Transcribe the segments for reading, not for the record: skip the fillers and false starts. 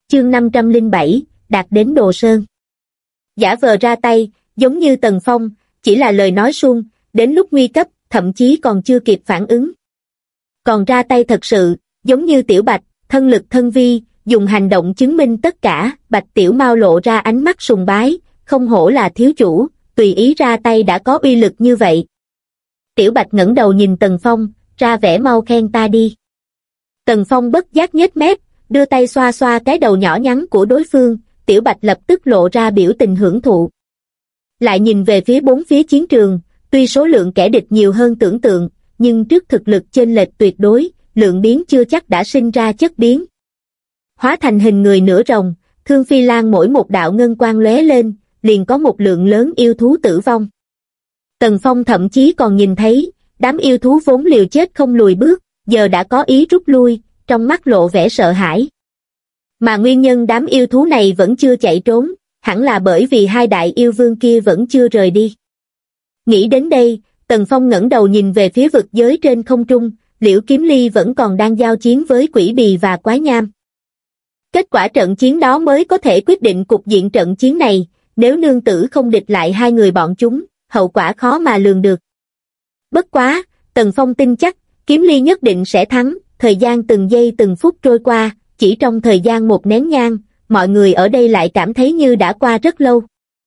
Chương 507, đạt đến Đồ Sơn. Giả vờ ra tay, giống như Tần Phong, chỉ là lời nói suông, đến lúc nguy cấp, thậm chí còn chưa kịp phản ứng. Còn ra tay thật sự, giống như Tiểu Bạch, thân lực thân vi, dùng hành động chứng minh tất cả. Bạch Tiểu Mao lộ ra ánh mắt sùng bái, không hổ là thiếu chủ, tùy ý ra tay đã có uy lực như vậy. Tiểu Bạch ngẩng đầu nhìn Tần Phong, ra vẻ mau khen ta đi. Tần Phong bất giác nhếch mép, đưa tay xoa xoa cái đầu nhỏ nhắn của đối phương. Tiểu Bạch lập tức lộ ra biểu tình hưởng thụ. Lại nhìn về phía bốn phía chiến trường, tuy số lượng kẻ địch nhiều hơn tưởng tượng, nhưng trước thực lực chênh lệch tuyệt đối, lượng biến chưa chắc đã sinh ra chất biến. Hóa thành hình người nửa rồng, Thương Phi Lan mỗi một đạo ngân quang lóe lên, liền có một lượng lớn yêu thú tử vong. Tần Phong thậm chí còn nhìn thấy, đám yêu thú vốn liều chết không lùi bước, giờ đã có ý rút lui, trong mắt lộ vẻ sợ hãi. Mà nguyên nhân đám yêu thú này vẫn chưa chạy trốn, hẳn là bởi vì hai đại yêu vương kia vẫn chưa rời đi. Nghĩ đến đây, Tần Phong ngẩng đầu nhìn về phía vực giới trên không trung, Liễu Kiếm Ly vẫn còn đang giao chiến với Quỷ Bì và Quái Nham. Kết quả trận chiến đó mới có thể quyết định cục diện trận chiến này, nếu nương tử không địch lại hai người bọn chúng, hậu quả khó mà lường được. Bất quá, Tần Phong tin chắc, Kiếm Ly nhất định sẽ thắng. Thời gian từng giây từng phút trôi qua, chỉ trong thời gian một nén nhang, mọi người ở đây lại cảm thấy như đã qua rất lâu.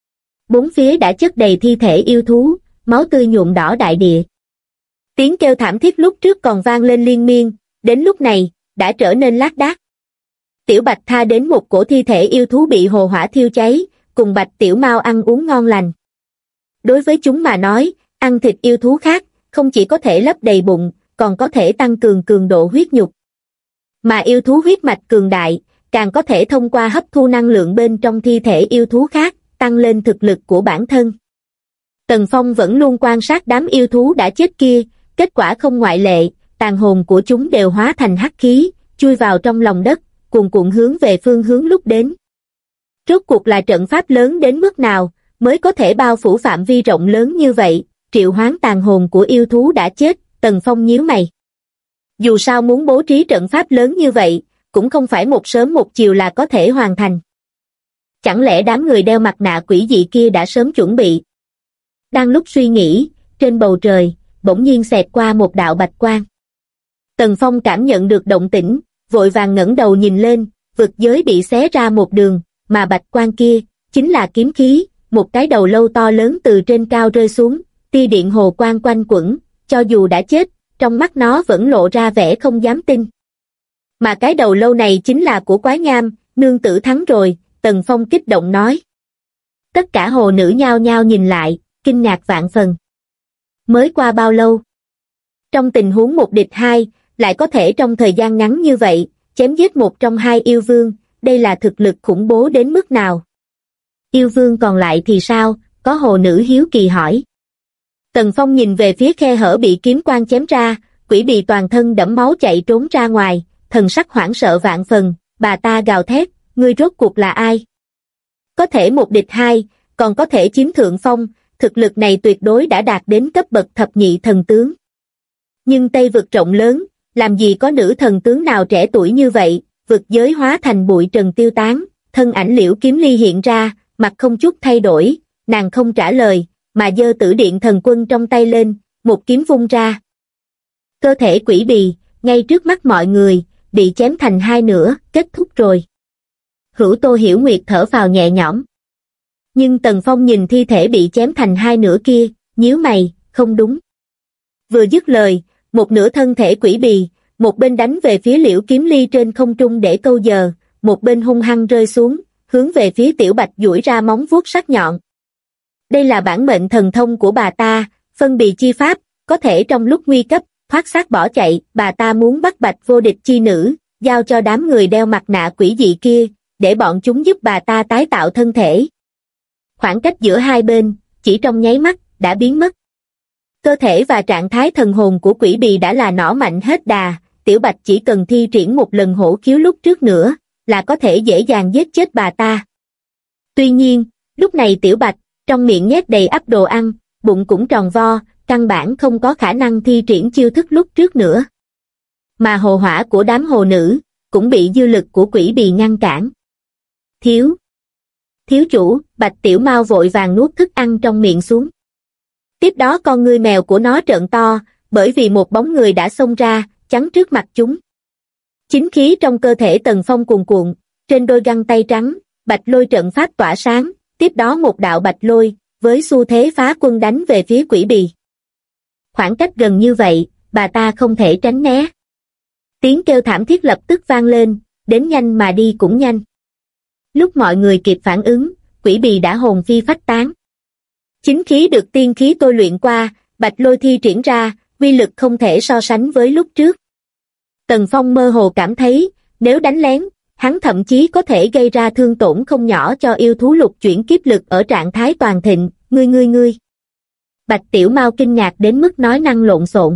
Bốn phía đã chất đầy thi thể yêu thú, máu tươi nhuộm đỏ đại địa. Tiếng kêu thảm thiết lúc trước còn vang lên liên miên, đến lúc này, đã trở nên lác đác. Tiểu Bạch tha đến một cổ thi thể yêu thú bị hồ hỏa thiêu cháy, cùng Bạch Tiểu Mao ăn uống ngon lành. Đối với chúng mà nói, ăn thịt yêu thú khác, không chỉ có thể lấp đầy bụng, còn có thể tăng cường cường độ huyết nhục. Mà yêu thú huyết mạch cường đại, càng có thể thông qua hấp thu năng lượng bên trong thi thể yêu thú khác, tăng lên thực lực của bản thân. Tần Phong vẫn luôn quan sát đám yêu thú đã chết kia, kết quả không ngoại lệ, tàn hồn của chúng đều hóa thành hắc khí, chui vào trong lòng đất, cuồn cuộn hướng về phương hướng lúc đến. Rốt cuộc là trận pháp lớn đến mức nào, mới có thể bao phủ phạm vi rộng lớn như vậy, triệu hoán tàn hồn của yêu thú đã chết. Tần Phong nhíu mày. Dù sao muốn bố trí trận pháp lớn như vậy, cũng không phải một sớm một chiều là có thể hoàn thành. Chẳng lẽ đám người đeo mặt nạ quỷ dị kia đã sớm chuẩn bị? Đang lúc suy nghĩ, trên bầu trời, bỗng nhiên xẹt qua một đạo bạch quang. Tần Phong cảm nhận được động tĩnh, vội vàng ngẩng đầu nhìn lên, vực giới bị xé ra một đường, mà bạch quang kia, chính là kiếm khí, một cái đầu lâu to lớn từ trên cao rơi xuống, tia điện hồ quang quanh quẩn. Cho dù đã chết, trong mắt nó vẫn lộ ra vẻ không dám tin. Mà cái đầu lâu này chính là của Quái Nham, nương tử thắng rồi, Tần Phong kích động nói. Tất cả hồ nữ nhao nhao nhìn lại, kinh ngạc vạn phần. Mới qua bao lâu? Trong tình huống một địch hai, lại có thể trong thời gian ngắn như vậy, chém giết một trong hai yêu vương, đây là thực lực khủng bố đến mức nào? Yêu vương còn lại thì sao? Có hồ nữ hiếu kỳ hỏi. Tần Phong nhìn về phía khe hở bị kiếm quang chém ra, Quỷ Bì toàn thân đẫm máu chạy trốn ra ngoài, thần sắc hoảng sợ vạn phần, bà ta gào thét, ngươi rốt cuộc là ai? Có thể một địch hai, còn có thể chiếm thượng phong, thực lực này tuyệt đối đã đạt đến cấp bậc thập nhị thần tướng. Nhưng Tây vực rộng lớn, làm gì có nữ thần tướng nào trẻ tuổi như vậy, vực giới hóa thành bụi trần tiêu tán, thân ảnh Liễu Kiếm Ly hiện ra, mặt không chút thay đổi, nàng không trả lời, mà giơ Tử Điện Thần Quân trong tay lên, một kiếm vung ra. Cơ thể Quỷ Bì, ngay trước mắt mọi người, bị chém thành hai nửa, kết thúc rồi. Hữu Tô Hiểu Nguyệt thở phào nhẹ nhõm. Nhưng Tần Phong nhìn thi thể bị chém thành hai nửa kia, nhíu mày, không đúng. Vừa dứt lời, một nửa thân thể Quỷ Bì, một bên đánh về phía Liễu Kiếm Ly trên không trung để câu giờ, một bên hung hăng rơi xuống, hướng về phía Tiểu Bạch duỗi ra móng vuốt sắc nhọn. Đây là bản mệnh thần thông của bà ta, phân bì chi pháp, có thể trong lúc nguy cấp, thoát xác bỏ chạy. Bà ta muốn bắt Bạch Vô Địch chi nữ, giao cho đám người đeo mặt nạ quỷ dị kia, để bọn chúng giúp bà ta tái tạo thân thể. Khoảng cách giữa hai bên, chỉ trong nháy mắt, đã biến mất. Cơ thể và trạng thái thần hồn của Quỷ Bì đã là nỏ mạnh hết đà, Tiểu Bạch chỉ cần thi triển một lần hổ khiếu lúc trước nữa, là có thể dễ dàng giết chết bà ta. Tuy nhiên, lúc này Tiểu Bạch, trong miệng nhét đầy ắp đồ ăn, bụng cũng tròn vo, căn bản không có khả năng thi triển chiêu thức lúc trước nữa. Mà hồ hỏa của đám hồ nữ, cũng bị dư lực của Quỷ Bì ngăn cản. Thiếu chủ, Bạch Tiểu Mao vội vàng nuốt thức ăn trong miệng xuống. Tiếp đó con ngươi mèo của nó trợn to, bởi vì một bóng người đã xông ra, chắn trước mặt chúng. Chính khí trong cơ thể Tần Phong cuồn cuộn, trên đôi găng tay trắng, bạch lôi trận pháp tỏa sáng, tiếp đó một đạo bạch lôi, với xu thế phá quân đánh về phía Quỷ Bì. Khoảng cách gần như vậy, bà ta không thể tránh né. Tiếng kêu thảm thiết lập tức vang lên, đến nhanh mà đi cũng nhanh. Lúc mọi người kịp phản ứng, Quỷ Bì đã hồn phi phách tán. Chính khí được tiên khí tôi luyện qua, bạch lôi thi triển ra, uy lực không thể so sánh với lúc trước. Tần Phong mơ hồ cảm thấy, nếu đánh lén, hắn thậm chí có thể gây ra thương tổn không nhỏ cho yêu thú lục chuyển kiếp lực ở trạng thái toàn thịnh. Ngươi. Bạch Tiểu Mao kinh ngạc đến mức nói năng lộn xộn.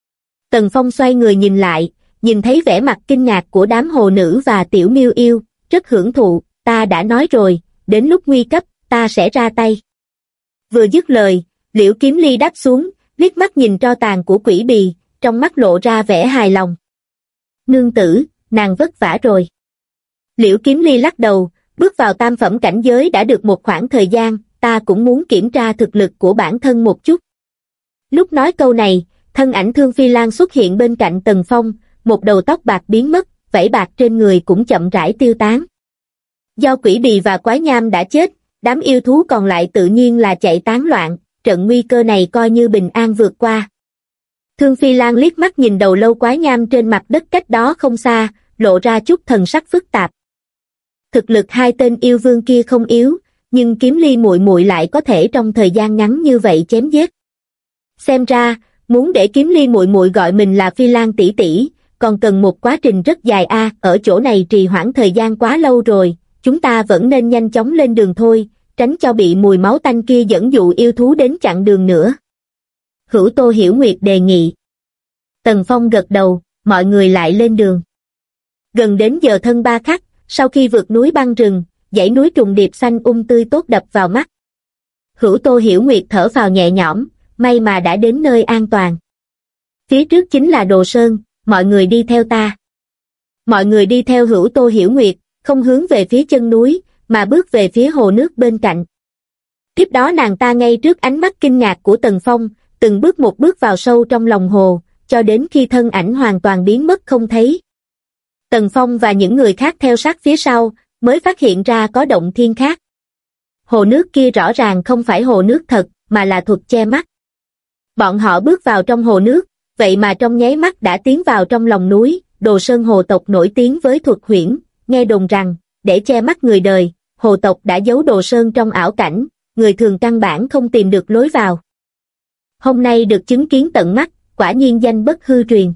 Tần Phong xoay người nhìn lại, nhìn thấy vẻ mặt kinh ngạc của đám hồ nữ và Tiểu Miêu Yêu, rất hưởng thụ, ta đã nói rồi, đến lúc nguy cấp, ta sẽ ra tay. Vừa dứt lời, Liễu Kiếm Ly đáp xuống, liếc mắt nhìn tro tàn của Quỷ Bì, trong mắt lộ ra vẻ hài lòng. Nương tử, nàng vất vả rồi. Liễu Kiếm Ly lắc đầu, bước vào tam phẩm cảnh giới đã được một khoảng thời gian, ta cũng muốn kiểm tra thực lực của bản thân một chút. Lúc nói câu này, thân ảnh Thương Phi Lan xuất hiện bên cạnh Tần Phong, một đầu tóc bạc biến mất, vảy bạc trên người cũng chậm rãi tiêu tán. Do Quỷ Bì và Quái Nham đã chết, đám yêu thú còn lại tự nhiên là chạy tán loạn, trận nguy cơ này coi như bình an vượt qua. Thương Phi Lan liếc mắt nhìn đầu lâu Quái Nham trên mặt đất cách đó không xa, lộ ra chút thần sắc phức tạp. Thực lực hai tên yêu vương kia không yếu, nhưng Kiếm Ly muội muội lại có thể trong thời gian ngắn như vậy chém giết. Xem ra, muốn để Kiếm Ly muội muội gọi mình là Phi Lan tỷ tỷ, còn cần một quá trình rất dài ở chỗ này trì hoãn thời gian quá lâu rồi, chúng ta vẫn nên nhanh chóng lên đường thôi, tránh cho bị mùi máu tanh kia dẫn dụ yêu thú đến chặn đường nữa. Hữu Tô Hiểu Nguyệt đề nghị. Tần Phong gật đầu, mọi người lại lên đường. Gần đến giờ thân ba khắc, sau khi vượt núi băng rừng, dãy núi trùng điệp xanh tươi tốt đập vào mắt. Hữu Tô Hiểu Nguyệt thở phào nhẹ nhõm, may mà đã đến nơi an toàn. Phía trước chính là Đồ Sơn, mọi người đi theo ta. Mọi người đi theo Hữu Tô Hiểu Nguyệt, không hướng về phía chân núi, mà bước về phía hồ nước bên cạnh. Tiếp đó nàng ta ngay trước ánh mắt kinh ngạc của Tần Phong, từng bước một bước vào sâu trong lòng hồ, cho đến khi thân ảnh hoàn toàn biến mất không thấy. Tần Phong và những người khác theo sát phía sau, mới phát hiện ra có động thiên khác. Hồ nước kia rõ ràng không phải hồ nước thật, mà là thuật che mắt. Bọn họ bước vào trong hồ nước, vậy mà trong nháy mắt đã tiến vào trong lòng núi. Đồ Sơn hồ tộc nổi tiếng với thuật huyễn, nghe đồn rằng, để che mắt người đời, hồ tộc đã giấu Đồ Sơn trong ảo cảnh, người thường căn bản không tìm được lối vào. Hôm nay được chứng kiến tận mắt, quả nhiên danh bất hư truyền.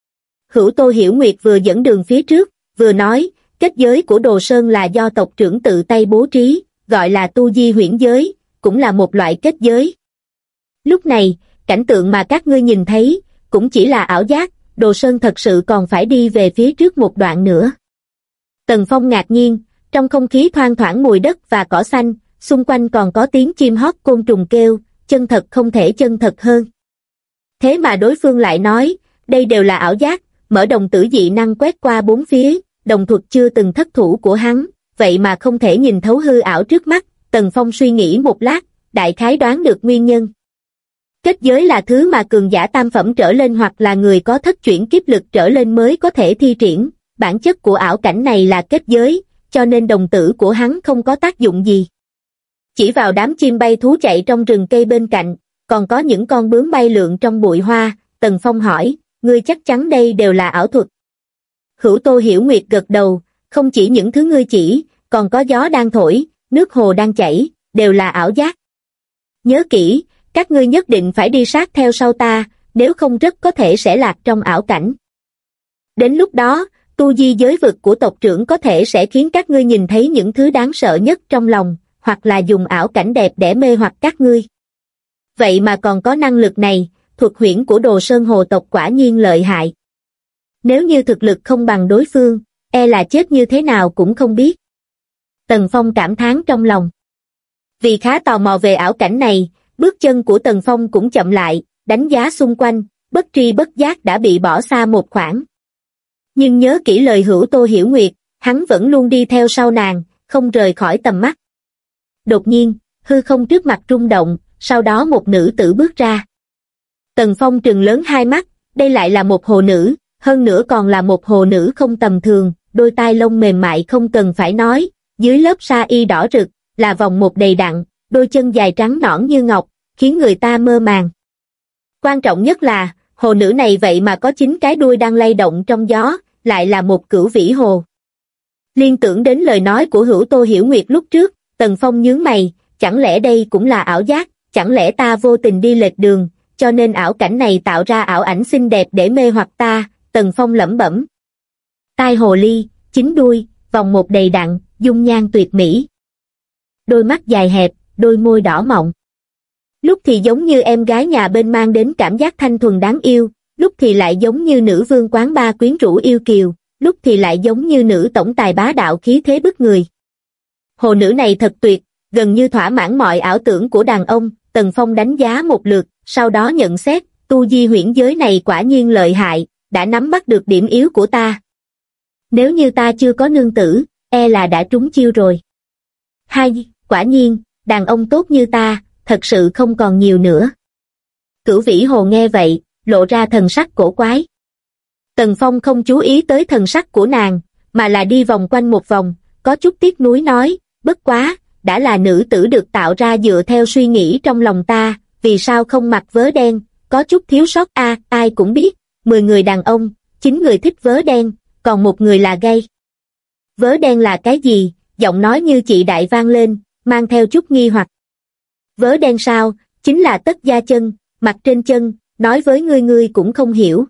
Hữu Tô Hiểu Nguyệt vừa dẫn đường phía trước, vừa nói, kết giới của Đồ Sơn là do tộc trưởng tự tay bố trí, gọi là tu di huyễn giới, cũng là một loại kết giới. Lúc này, cảnh tượng mà các ngươi nhìn thấy, cũng chỉ là ảo giác, Đồ Sơn thật sự còn phải đi về phía trước một đoạn nữa. Tần Phong ngạc nhiên, trong không khí thoang thoảng mùi đất và cỏ xanh, xung quanh còn có tiếng chim hót côn trùng kêu, chân thật không thể chân thật hơn. Thế mà đối phương lại nói, đây đều là ảo giác, mở đồng tử dị năng quét qua bốn phía, đồng thuật chưa từng thất thủ của hắn, vậy mà không thể nhìn thấu hư ảo trước mắt. Tần Phong suy nghĩ một lát, đại khái đoán được nguyên nhân. Kết giới là thứ mà cường giả tam phẩm trở lên hoặc là người có thất chuyển kiếp lực trở lên mới có thể thi triển, bản chất của ảo cảnh này là kết giới, cho nên đồng tử của hắn không có tác dụng gì. Chỉ vào đám chim bay thú chạy trong rừng cây bên cạnh, còn có những con bướm bay lượn trong bụi hoa, Tần Phong hỏi, ngươi chắc chắn đây đều là ảo thuật. Hữu Tô Hiểu Nguyệt gật đầu, không chỉ những thứ ngươi chỉ, còn có gió đang thổi, nước hồ đang chảy, đều là ảo giác. Nhớ kỹ, các ngươi nhất định phải đi sát theo sau ta, nếu không rất có thể sẽ lạc trong ảo cảnh. Đến lúc đó, tu di giới vực của tộc trưởng có thể sẽ khiến các ngươi nhìn thấy những thứ đáng sợ nhất trong lòng, hoặc là dùng ảo cảnh đẹp để mê hoặc các ngươi. Vậy mà còn có năng lực này, thuật huyễn của Đồ Sơn hồ tộc quả nhiên lợi hại. Nếu như thực lực không bằng đối phương, e là chết như thế nào cũng không biết. Tần Phong cảm thán trong lòng. Vì khá tò mò về ảo cảnh này, bước chân của Tần Phong cũng chậm lại, đánh giá xung quanh, bất tri bất giác đã bị bỏ xa một khoảng. Nhưng nhớ kỹ lời Hữu Tô Hiểu Nguyệt, hắn vẫn luôn đi theo sau nàng, không rời khỏi tầm mắt. Đột nhiên, hư không trước mặt rung động, sau đó một nữ tử bước ra. Tần Phong trừng lớn hai mắt, đây lại là một hồ nữ, hơn nữa còn là một hồ nữ không tầm thường, đôi tai lông mềm mại không cần phải nói, dưới lớp sa y đỏ rực, là vòng một đầy đặn, đôi chân dài trắng nõn như ngọc, khiến người ta mơ màng. Quan trọng nhất là, hồ nữ này vậy mà có 9 cái đuôi đang lay động trong gió, lại là một cửu vĩ hồ. Liên tưởng đến lời nói của Hữu Tô Hiểu Nguyệt lúc trước, Tần Phong nhướng mày, chẳng lẽ đây cũng là ảo giác, chẳng lẽ ta vô tình đi lệch đường, cho nên ảo cảnh này tạo ra ảo ảnh xinh đẹp để mê hoặc ta, Tần Phong lẩm bẩm. Tai hồ ly, 9 đuôi, vòng một đầy đặn, dung nhan tuyệt mỹ. Đôi mắt dài hẹp, đôi môi đỏ mọng. Lúc thì giống như em gái nhà bên mang đến cảm giác thanh thuần đáng yêu, lúc thì lại giống như nữ vương quán ba quyến rũ yêu kiều, lúc thì lại giống như nữ tổng tài bá đạo khí thế bức người. Hồ nữ này thật tuyệt, gần như thỏa mãn mọi ảo tưởng của đàn ông, Tần Phong đánh giá một lượt, sau đó nhận xét, tu di huyễn giới này quả nhiên lợi hại, đã nắm bắt được điểm yếu của ta. Nếu như ta chưa có nương tử, e là đã trúng chiêu rồi. Quả nhiên, đàn ông tốt như ta, thật sự không còn nhiều nữa. Cửu vĩ hồ nghe vậy, lộ ra thần sắc cổ quái. Tần Phong không chú ý tới thần sắc của nàng, mà là đi vòng quanh một vòng, có chút tiếc nuối nói, bất quá, đã là nữ tử được tạo ra dựa theo suy nghĩ trong lòng ta, vì sao không mặc vớ đen, có chút thiếu sót ai cũng biết, 10 người đàn ông, 9 người thích vớ đen, còn một người là gay. Vớ đen là cái gì? Giọng nói như chị đại vang lên, mang theo chút nghi hoặc. Vớ đen sao? Chính là tất da chân, mặt trên chân, nói với ngươi cũng không hiểu.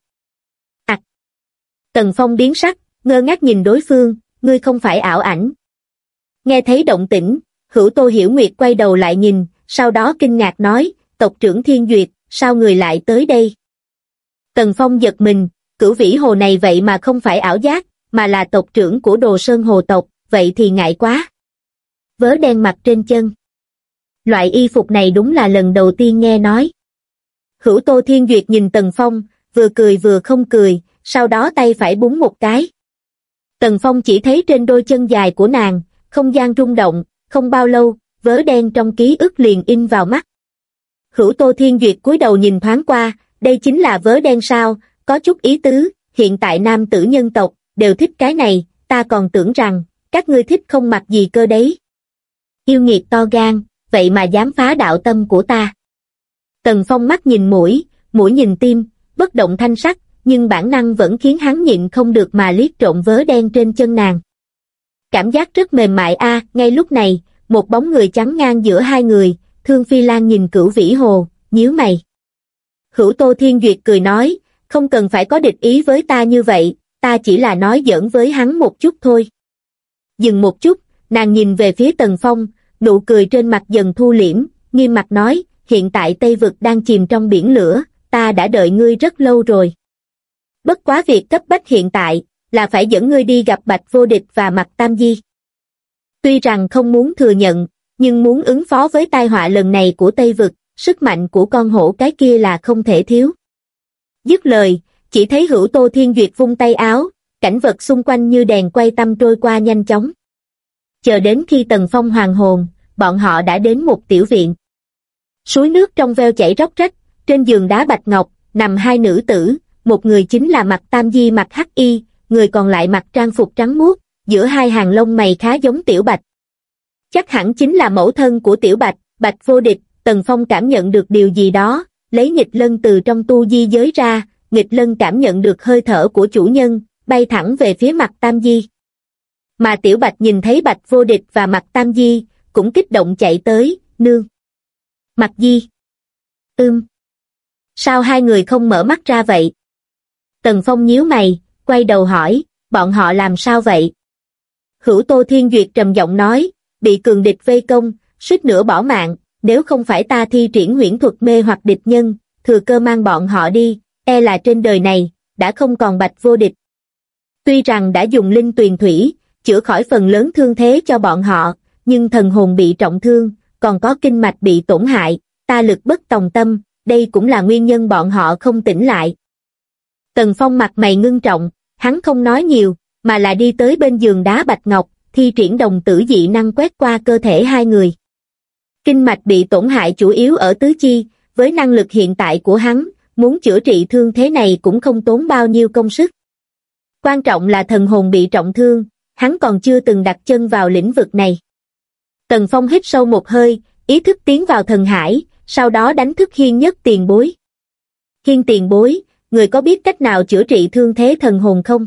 Tần Phong biến sắc, ngơ ngác nhìn đối phương, ngươi không phải ảo ảnh. Nghe thấy động tĩnh, Hữu Tô Hiểu Nguyệt quay đầu lại nhìn, sau đó kinh ngạc nói, tộc trưởng Thiên Duyệt, sao người lại tới đây? Tần Phong giật mình, cửu vĩ hồ này vậy mà không phải ảo giác, mà là tộc trưởng của Đồ Sơn Hồ tộc, vậy thì ngại quá. Vớ đen mặt trên chân. Loại y phục này đúng là lần đầu tiên nghe nói. Hữu Tô Thiên Duyệt nhìn Tần Phong, vừa cười vừa không cười, sau đó tay phải búng một cái. Tần Phong chỉ thấy trên đôi chân dài của nàng, không gian rung động, không bao lâu, vớ đen trong ký ức liền in vào mắt. Hữu Tô Thiên Duyệt cúi đầu nhìn thoáng qua, đây chính là vớ đen sao, có chút ý tứ, hiện tại nam tử nhân tộc, đều thích cái này, ta còn tưởng rằng, các ngươi thích không mặc gì cơ đấy. Yêu nghiệt to gan, vậy mà dám phá đạo tâm của ta. Tần Phong mắt nhìn mũi nhìn tim, bất động thanh sắc, nhưng bản năng vẫn khiến hắn nhịn không được mà liếc trộm vớ đen trên chân nàng. Cảm giác rất mềm mại ngay lúc này, một bóng người chắn ngang giữa hai người, Thương Phi Lan nhìn cửu vĩ hồ, nhíu mày. Hữu Tô Thiên Duyệt cười nói, không cần phải có địch ý với ta như vậy, ta chỉ là nói giỡn với hắn một chút thôi. Dừng một chút, nàng nhìn về phía Tần Phong, nụ cười trên mặt dần thu liễm, nghiêm mặt nói, hiện tại Tây Vực đang chìm trong biển lửa, ta đã đợi ngươi rất lâu rồi. Bất quá việc cấp bách hiện tại, là phải dẫn ngươi đi gặp Bạch Vô Địch và Mạc Tam Di. Tuy rằng không muốn thừa nhận, nhưng muốn ứng phó với tai họa lần này của Tây Vực, sức mạnh của con hổ cái kia là không thể thiếu. Dứt lời, chỉ thấy Hữu Tô Thiên Duyệt vung tay áo, cảnh vật xung quanh như đèn quay tăm trôi qua nhanh chóng. Chờ đến khi Tần Phong hoàn hồn, bọn họ đã đến một tiểu viện. Suối nước trong veo chảy róc rách, trên giường đá bạch ngọc, nằm hai nữ tử, một người chính là Mạc Tam Di mặc hắc y, người còn lại mặc trang phục trắng muốt, giữa hai hàng lông mày khá giống Tiểu Bạch. Chắc hẳn chính là mẫu thân của Tiểu Bạch, Bạch Vô Địch. Tần Phong cảm nhận được điều gì đó, lấy nghịch lân từ trong tu di giới ra, nghịch lân cảm nhận được hơi thở của chủ nhân, bay thẳng về phía Mạc Tam Di. Mà Tiểu Bạch nhìn thấy Bạch Vô Địch và Mạc Tam Di, cũng kích động chạy tới, nương. Mạc Di. Sao hai người không mở mắt ra vậy? Tần Phong nhíu mày, quay đầu hỏi, bọn họ làm sao vậy? Hữu Tô Thiên Duyệt trầm giọng nói, bị cường địch vây công, suýt nữa bỏ mạng, nếu không phải ta thi triển huyễn thuật mê hoặc địch nhân, thừa cơ mang bọn họ đi, e là trên đời này, đã không còn Bạch Vô Địch. Tuy rằng đã dùng linh tuyền thủy, chữa khỏi phần lớn thương thế cho bọn họ, nhưng thần hồn bị trọng thương, còn có kinh mạch bị tổn hại, ta lực bất tòng tâm, đây cũng là nguyên nhân bọn họ không tỉnh lại. Tần Phong mặt mày ngưng trọng, hắn không nói nhiều, mà là đi tới bên giường đá bạch ngọc, thi triển đồng tử dị năng quét qua cơ thể hai người. Kinh mạch bị tổn hại chủ yếu ở tứ chi, với năng lực hiện tại của hắn, muốn chữa trị thương thế này cũng không tốn bao nhiêu công sức. Quan trọng là thần hồn bị trọng thương, hắn còn chưa từng đặt chân vào lĩnh vực này. Tần Phong hít sâu một hơi, ý thức tiến vào thần hải, sau đó đánh thức Hiên Nhất tiền bối. Hiên tiền bối, người có biết cách nào chữa trị thương thế thần hồn không?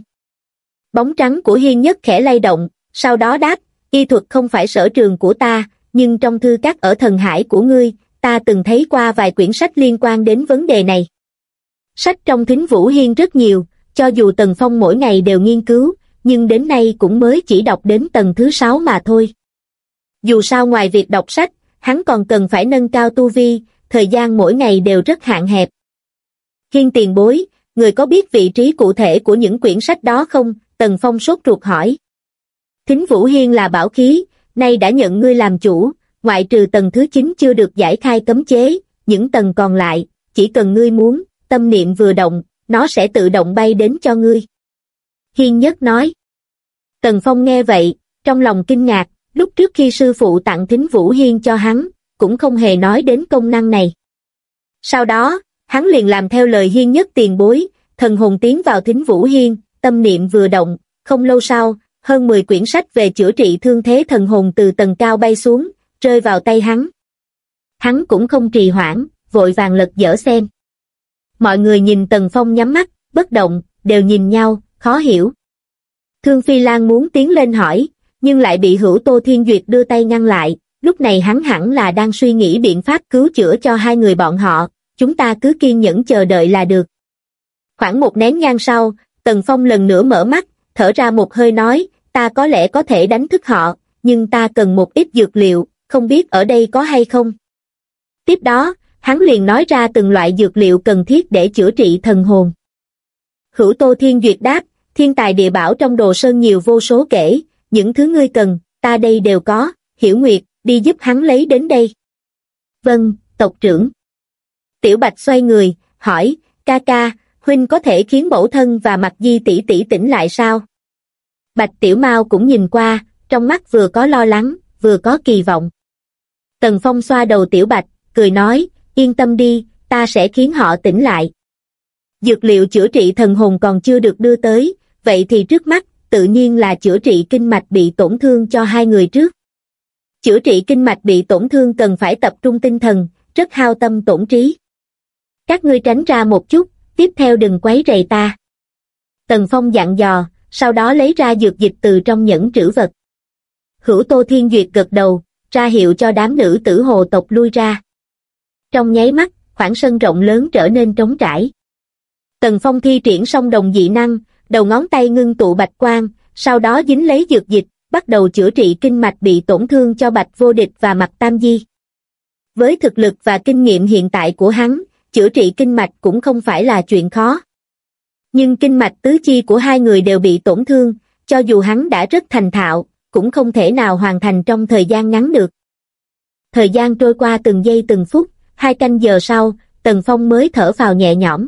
Bóng trắng của Hiên Nhất khẽ lay động, sau đó đáp, y thuật không phải sở trường của ta, nhưng trong thư các ở thần hải của ngươi, ta từng thấy qua vài quyển sách liên quan đến vấn đề này. Sách trong Thính Vũ Hiên rất nhiều, cho dù Tần Phong mỗi ngày đều nghiên cứu, nhưng đến nay cũng mới chỉ đọc đến tầng thứ 6 mà thôi. Dù sao ngoài việc đọc sách, hắn còn cần phải nâng cao tu vi, thời gian mỗi ngày đều rất hạn hẹp. Hiên tiền bối, người có biết vị trí cụ thể của những quyển sách đó không? Tần Phong sốt ruột hỏi. Thính Vũ Hiên là bảo khí, nay đã nhận ngươi làm chủ, ngoại trừ tầng thứ 9 chưa được giải khai cấm chế, những tầng còn lại, chỉ cần ngươi muốn, tâm niệm vừa động, nó sẽ tự động bay đến cho ngươi. Hiên Nhất nói. Tần Phong nghe vậy, trong lòng kinh ngạc, lúc trước khi sư phụ tặng Thính Vũ Hiên cho hắn, cũng không hề nói đến công năng này. Sau đó, hắn liền làm theo lời Hiên Nhất tiền bối, thần hồn tiến vào Thính Vũ Hiên, tâm niệm vừa động, không lâu sau, hơn 10 quyển sách về chữa trị thương thế thần hồn từ tầng cao bay xuống, rơi vào tay hắn. Hắn cũng không trì hoãn, vội vàng lật dở xem. Mọi người nhìn Tần Phong nhắm mắt, bất động, đều nhìn nhau, khó hiểu. Thương Phi Lan muốn tiến lên hỏi, nhưng lại bị Hữu Tô Thiên Duyệt đưa tay ngăn lại, lúc này hắn hẳn là đang suy nghĩ biện pháp cứu chữa cho hai người bọn họ, chúng ta cứ kiên nhẫn chờ đợi là được. Khoảng một nén nhang sau, Tần Phong lần nữa mở mắt, thở ra một hơi nói, ta có lẽ có thể đánh thức họ, nhưng ta cần một ít dược liệu, không biết ở đây có hay không. Tiếp đó, hắn liền nói ra từng loại dược liệu cần thiết để chữa trị thần hồn. Hữu Tô Thiên Duyệt đáp, thiên tài địa bảo trong Đồ Sơn nhiều vô số kể, những thứ ngươi cần, ta đây đều có, Hiểu Nguyệt, đi giúp hắn lấy đến đây. Vâng, tộc trưởng. Tiểu Bạch xoay người, hỏi, ca ca, huynh có thể khiến mẫu thân và Mặc Di tỷ tỷ tỉnh lại sao? Bạch Tiểu Mao cũng nhìn qua, trong mắt vừa có lo lắng, vừa có kỳ vọng. Tần Phong xoa đầu Tiểu Bạch, cười nói, yên tâm đi, ta sẽ khiến họ tỉnh lại. Dược liệu chữa trị thần hồn còn chưa được đưa tới, vậy thì trước mắt, tự nhiên là chữa trị kinh mạch bị tổn thương cho hai người trước. Chữa trị kinh mạch bị tổn thương cần phải tập trung tinh thần, rất hao tâm tổn trí. Các ngươi tránh ra một chút, tiếp theo đừng quấy rầy ta. Tần Phong dặn dò, sau đó lấy ra dược dịch từ trong nhẫn trữ vật. Hữu Tô Thiên Duyệt gật đầu, ra hiệu cho đám nữ tử hồ tộc lui ra. Trong nháy mắt, khoảng sân rộng lớn trở nên trống trải. Tần Phong thi triển song đồng dị năng, đầu ngón tay ngưng tụ bạch quang, sau đó dính lấy dược dịch, bắt đầu chữa trị kinh mạch bị tổn thương cho Bạch Vô Địch và Mặc Tam Di. Với thực lực và kinh nghiệm hiện tại của hắn, chữa trị kinh mạch cũng không phải là chuyện khó. Nhưng kinh mạch tứ chi của hai người đều bị tổn thương, cho dù hắn đã rất thành thạo, cũng không thể nào hoàn thành trong thời gian ngắn được. Thời gian trôi qua từng giây từng phút, 2 canh giờ sau, Tần Phong mới thở phào nhẹ nhõm.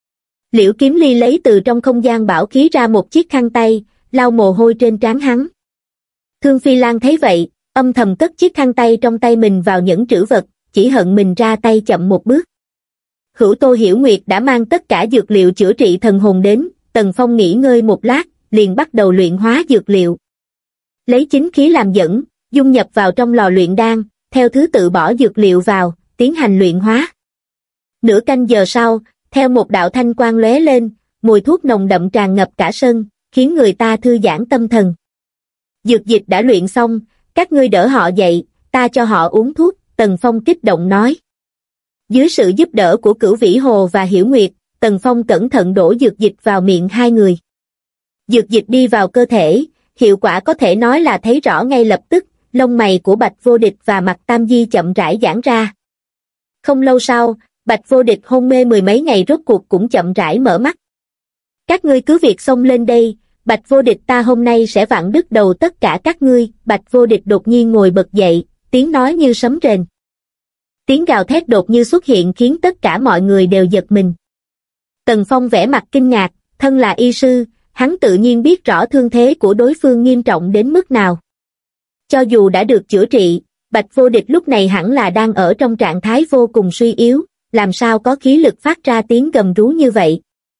Liễu Kiếm Ly lấy từ trong không gian bảo khí ra một chiếc khăn tay, lau mồ hôi trên trán hắn. Thương Phi Lan thấy vậy, âm thầm cất chiếc khăn tay trong tay mình vào nhẫn trữ vật, chỉ hận mình ra tay chậm một bước. Hữu Tô Hiểu Nguyệt đã mang tất cả dược liệu chữa trị thần hồn đến, Tần Phong nghỉ ngơi một lát, liền bắt đầu luyện hóa dược liệu. Lấy chính khí làm dẫn, dung nhập vào trong lò luyện đan, theo thứ tự bỏ dược liệu vào, tiến hành luyện hóa. Nửa canh giờ sau, theo một đạo thanh quang lóe lên, mùi thuốc nồng đậm tràn ngập cả sân, khiến người ta thư giãn tâm thần. Dược dịch đã luyện xong, các ngươi đỡ họ dậy, ta cho họ uống thuốc, Tần Phong kích động nói. Dưới sự giúp đỡ của Cửu Vĩ Hồ và Hiểu Nguyệt, Tần Phong cẩn thận đổ dược dịch vào miệng hai người. Dược dịch đi vào cơ thể, hiệu quả có thể nói là thấy rõ ngay lập tức, lông mày của Bạch Vô Địch và Mặc Tam Di chậm rãi giãn ra. Không lâu sau, Bạch Vô Địch hôn mê mười mấy ngày rốt cuộc cũng chậm rãi mở mắt. Các ngươi cứ việc xông lên đây, Bạch Vô Địch ta hôm nay sẽ vặn đứt đầu tất cả các ngươi. Bạch Vô Địch đột nhiên ngồi bật dậy, tiếng nói như sấm rền. Tiếng gào thét đột như xuất hiện khiến tất cả mọi người đều giật mình. Tần Phong vẻ mặt kinh ngạc, thân là y sư, hắn tự nhiên biết rõ thương thế của đối phương nghiêm trọng đến mức nào. Cho dù đã được chữa trị, Bạch Vô Địch lúc này hẳn là đang ở trong trạng thái vô cùng suy yếu, làm sao có khí lực phát ra tiếng gầm rú như vậy.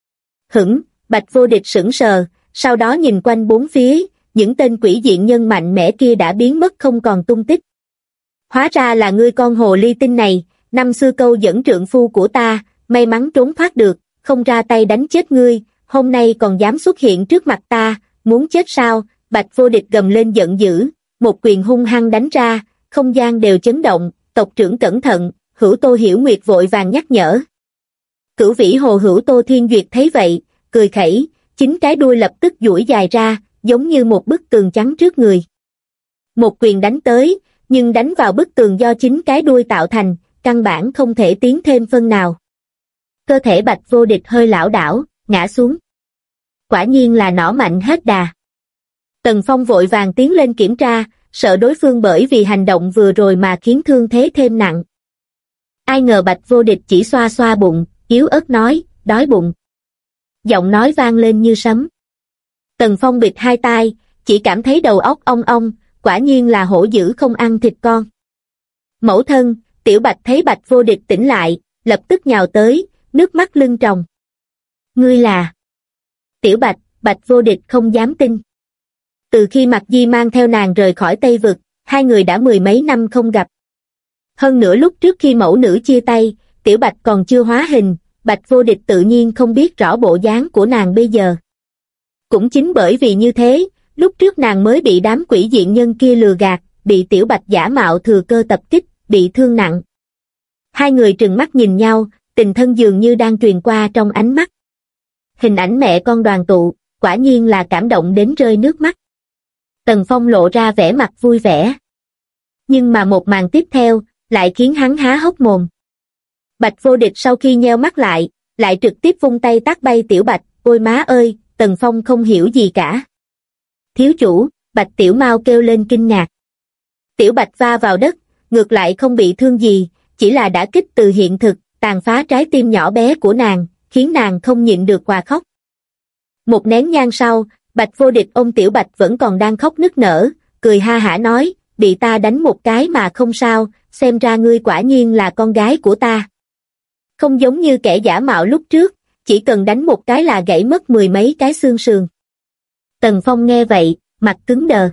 Bạch Vô Địch sững sờ, sau đó nhìn quanh bốn phía, những tên quỷ diện nhân mạnh mẽ kia đã biến mất không còn tung tích. Hóa ra là ngươi con hồ ly tinh này, năm xưa câu dẫn trượng phu của ta, may mắn trốn thoát được, không ra tay đánh chết ngươi, hôm nay còn dám xuất hiện trước mặt ta, muốn chết sao? Bạch Vô Địch gầm lên giận dữ, một quyền hung hăng đánh ra, không gian đều chấn động, tộc trưởng cẩn thận, Hữu Tô Hiểu Nguyệt vội vàng nhắc nhở. Cửu vĩ hồ Hữu Tô Thiên Duyệt thấy vậy, cười khẩy, chính cái đuôi lập tức duỗi dài ra, giống như một bức tường trắng trước người. Một quyền đánh tới, nhưng đánh vào bức tường do chính cái đuôi tạo thành, căn bản không thể tiến thêm phân nào. Cơ thể Bạch Vô Địch hơi lảo đảo, ngã xuống. Quả nhiên là nỏ mạnh hết đà. Tần Phong vội vàng tiến lên kiểm tra, sợ đối phương bởi vì hành động vừa rồi mà khiến thương thế thêm nặng. Ai ngờ Bạch Vô Địch chỉ xoa xoa bụng, yếu ớt nói, đói bụng. Giọng nói vang lên như sấm. Tần Phong bịt hai tai, chỉ cảm thấy đầu óc ong ong, quả nhiên là hổ dữ không ăn thịt con. Mẫu thân, Tiểu Bạch thấy Bạch Vô Địch tỉnh lại, lập tức nhào tới, nước mắt lưng tròng. Ngươi là... Tiểu Bạch, Bạch Vô Địch không dám tin. Từ khi Mạc Di mang theo nàng rời khỏi Tây Vực, hai người đã mười mấy năm không gặp. Hơn nữa lúc trước khi mẫu nữ chia tay, Tiểu Bạch còn chưa hóa hình, Bạch Vô Địch tự nhiên không biết rõ bộ dáng của nàng bây giờ. Cũng chính bởi vì như thế, lúc trước nàng mới bị đám quỷ diện nhân kia lừa gạt, bị Tiểu Bạch giả mạo thừa cơ tập kích, bị thương nặng. Hai người trừng mắt nhìn nhau, tình thân dường như đang truyền qua trong ánh mắt. Hình ảnh mẹ con đoàn tụ, quả nhiên là cảm động đến rơi nước mắt. Tần Phong lộ ra vẻ mặt vui vẻ. Nhưng mà một màn tiếp theo, lại khiến hắn há hốc mồm. Bạch Vô Địch sau khi nheo mắt lại trực tiếp vung tay tát bay Tiểu Bạch, ôi má ơi, Tần Phong không hiểu gì cả. Thiếu chủ, Bạch Tiểu Mao kêu lên kinh ngạc. Tiểu Bạch va vào đất, ngược lại không bị thương gì, chỉ là đả kích từ hiện thực, tàn phá trái tim nhỏ bé của nàng, khiến nàng không nhịn được hòa khóc. Một nén nhang sau, Bạch Vô Địch ôm Tiểu Bạch vẫn còn đang khóc nức nở, cười ha hả nói, bị ta đánh một cái mà không sao, xem ra ngươi quả nhiên là con gái của ta. Không giống như kẻ giả mạo lúc trước, chỉ cần đánh một cái là gãy mất mười mấy cái xương sườn. Tần Phong nghe vậy, mặt cứng đờ.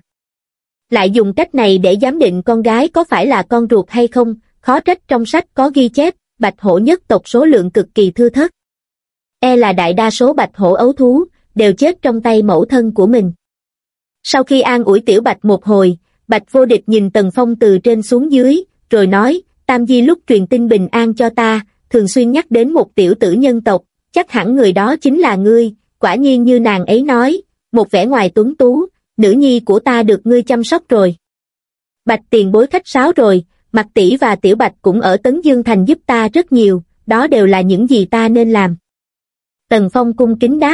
Lại dùng cách này để giám định con gái có phải là con ruột hay không, khó trách trong sách có ghi chép, bạch hổ nhất tộc số lượng cực kỳ thưa thớt. E là đại đa số bạch hổ ấu thú, đều chết trong tay mẫu thân của mình. Sau khi an ủi Tiểu Bạch một hồi, Bạch Vô Địch nhìn Tần Phong từ trên xuống dưới, rồi nói, Tam Di lúc truyền tin bình an cho ta, thường xuyên nhắc đến một tiểu tử nhân tộc, chắc hẳn người đó chính là ngươi, quả nhiên như nàng ấy nói, một vẻ ngoài tuấn tú, nữ nhi của ta được ngươi chăm sóc rồi. Bạch tiền bối khách sáo rồi, Mạc tỷ và Tiểu Bạch cũng ở Tấn Dương Thành giúp ta rất nhiều, đó đều là những gì ta nên làm. Tần Phong cung kính đáp.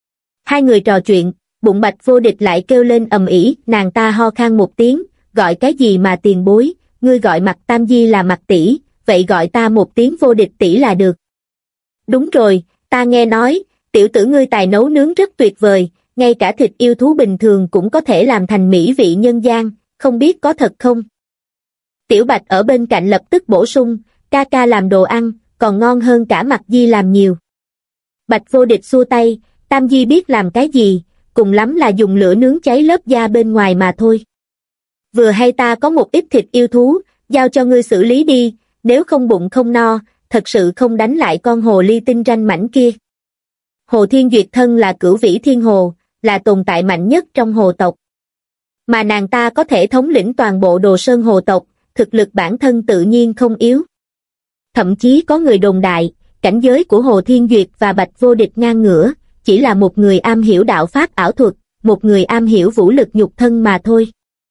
Hai người trò chuyện, bụng Bạch Vô Địch lại kêu lên ầm ĩ, nàng ta ho khan một tiếng, gọi cái gì mà tiền bối, ngươi gọi Mạc Tam Di là Mạc tỷ, vậy gọi ta một tiếng Vô Địch tỷ là được. Đúng rồi, ta nghe nói, tiểu tử ngươi tài nấu nướng rất tuyệt vời, ngay cả thịt yêu thú bình thường cũng có thể làm thành mỹ vị nhân gian, không biết có thật không? Tiểu Bạch ở bên cạnh lập tức bổ sung, ca ca làm đồ ăn, còn ngon hơn cả Mạc Di làm nhiều. Bạch Vô Địch xua tay, Tam Di biết làm cái gì, cùng lắm là dùng lửa nướng cháy lớp da bên ngoài mà thôi. Vừa hay ta có một ít thịt yêu thú, giao cho ngươi xử lý đi, nếu không bụng không no, thật sự không đánh lại con hồ ly tinh ranh mảnh kia. Hồ Thiên Duyệt thân là cửu vĩ thiên hồ, là tồn tại mạnh nhất trong hồ tộc. Mà nàng ta có thể thống lĩnh toàn bộ Đồ Sơn hồ tộc, thực lực bản thân tự nhiên không yếu. Thậm chí có người đồn đại, cảnh giới của Hồ Thiên Duyệt và Bạch Vô Địch ngang ngửa, chỉ là một người am hiểu đạo pháp ảo thuật, một người am hiểu vũ lực nhục thân mà thôi.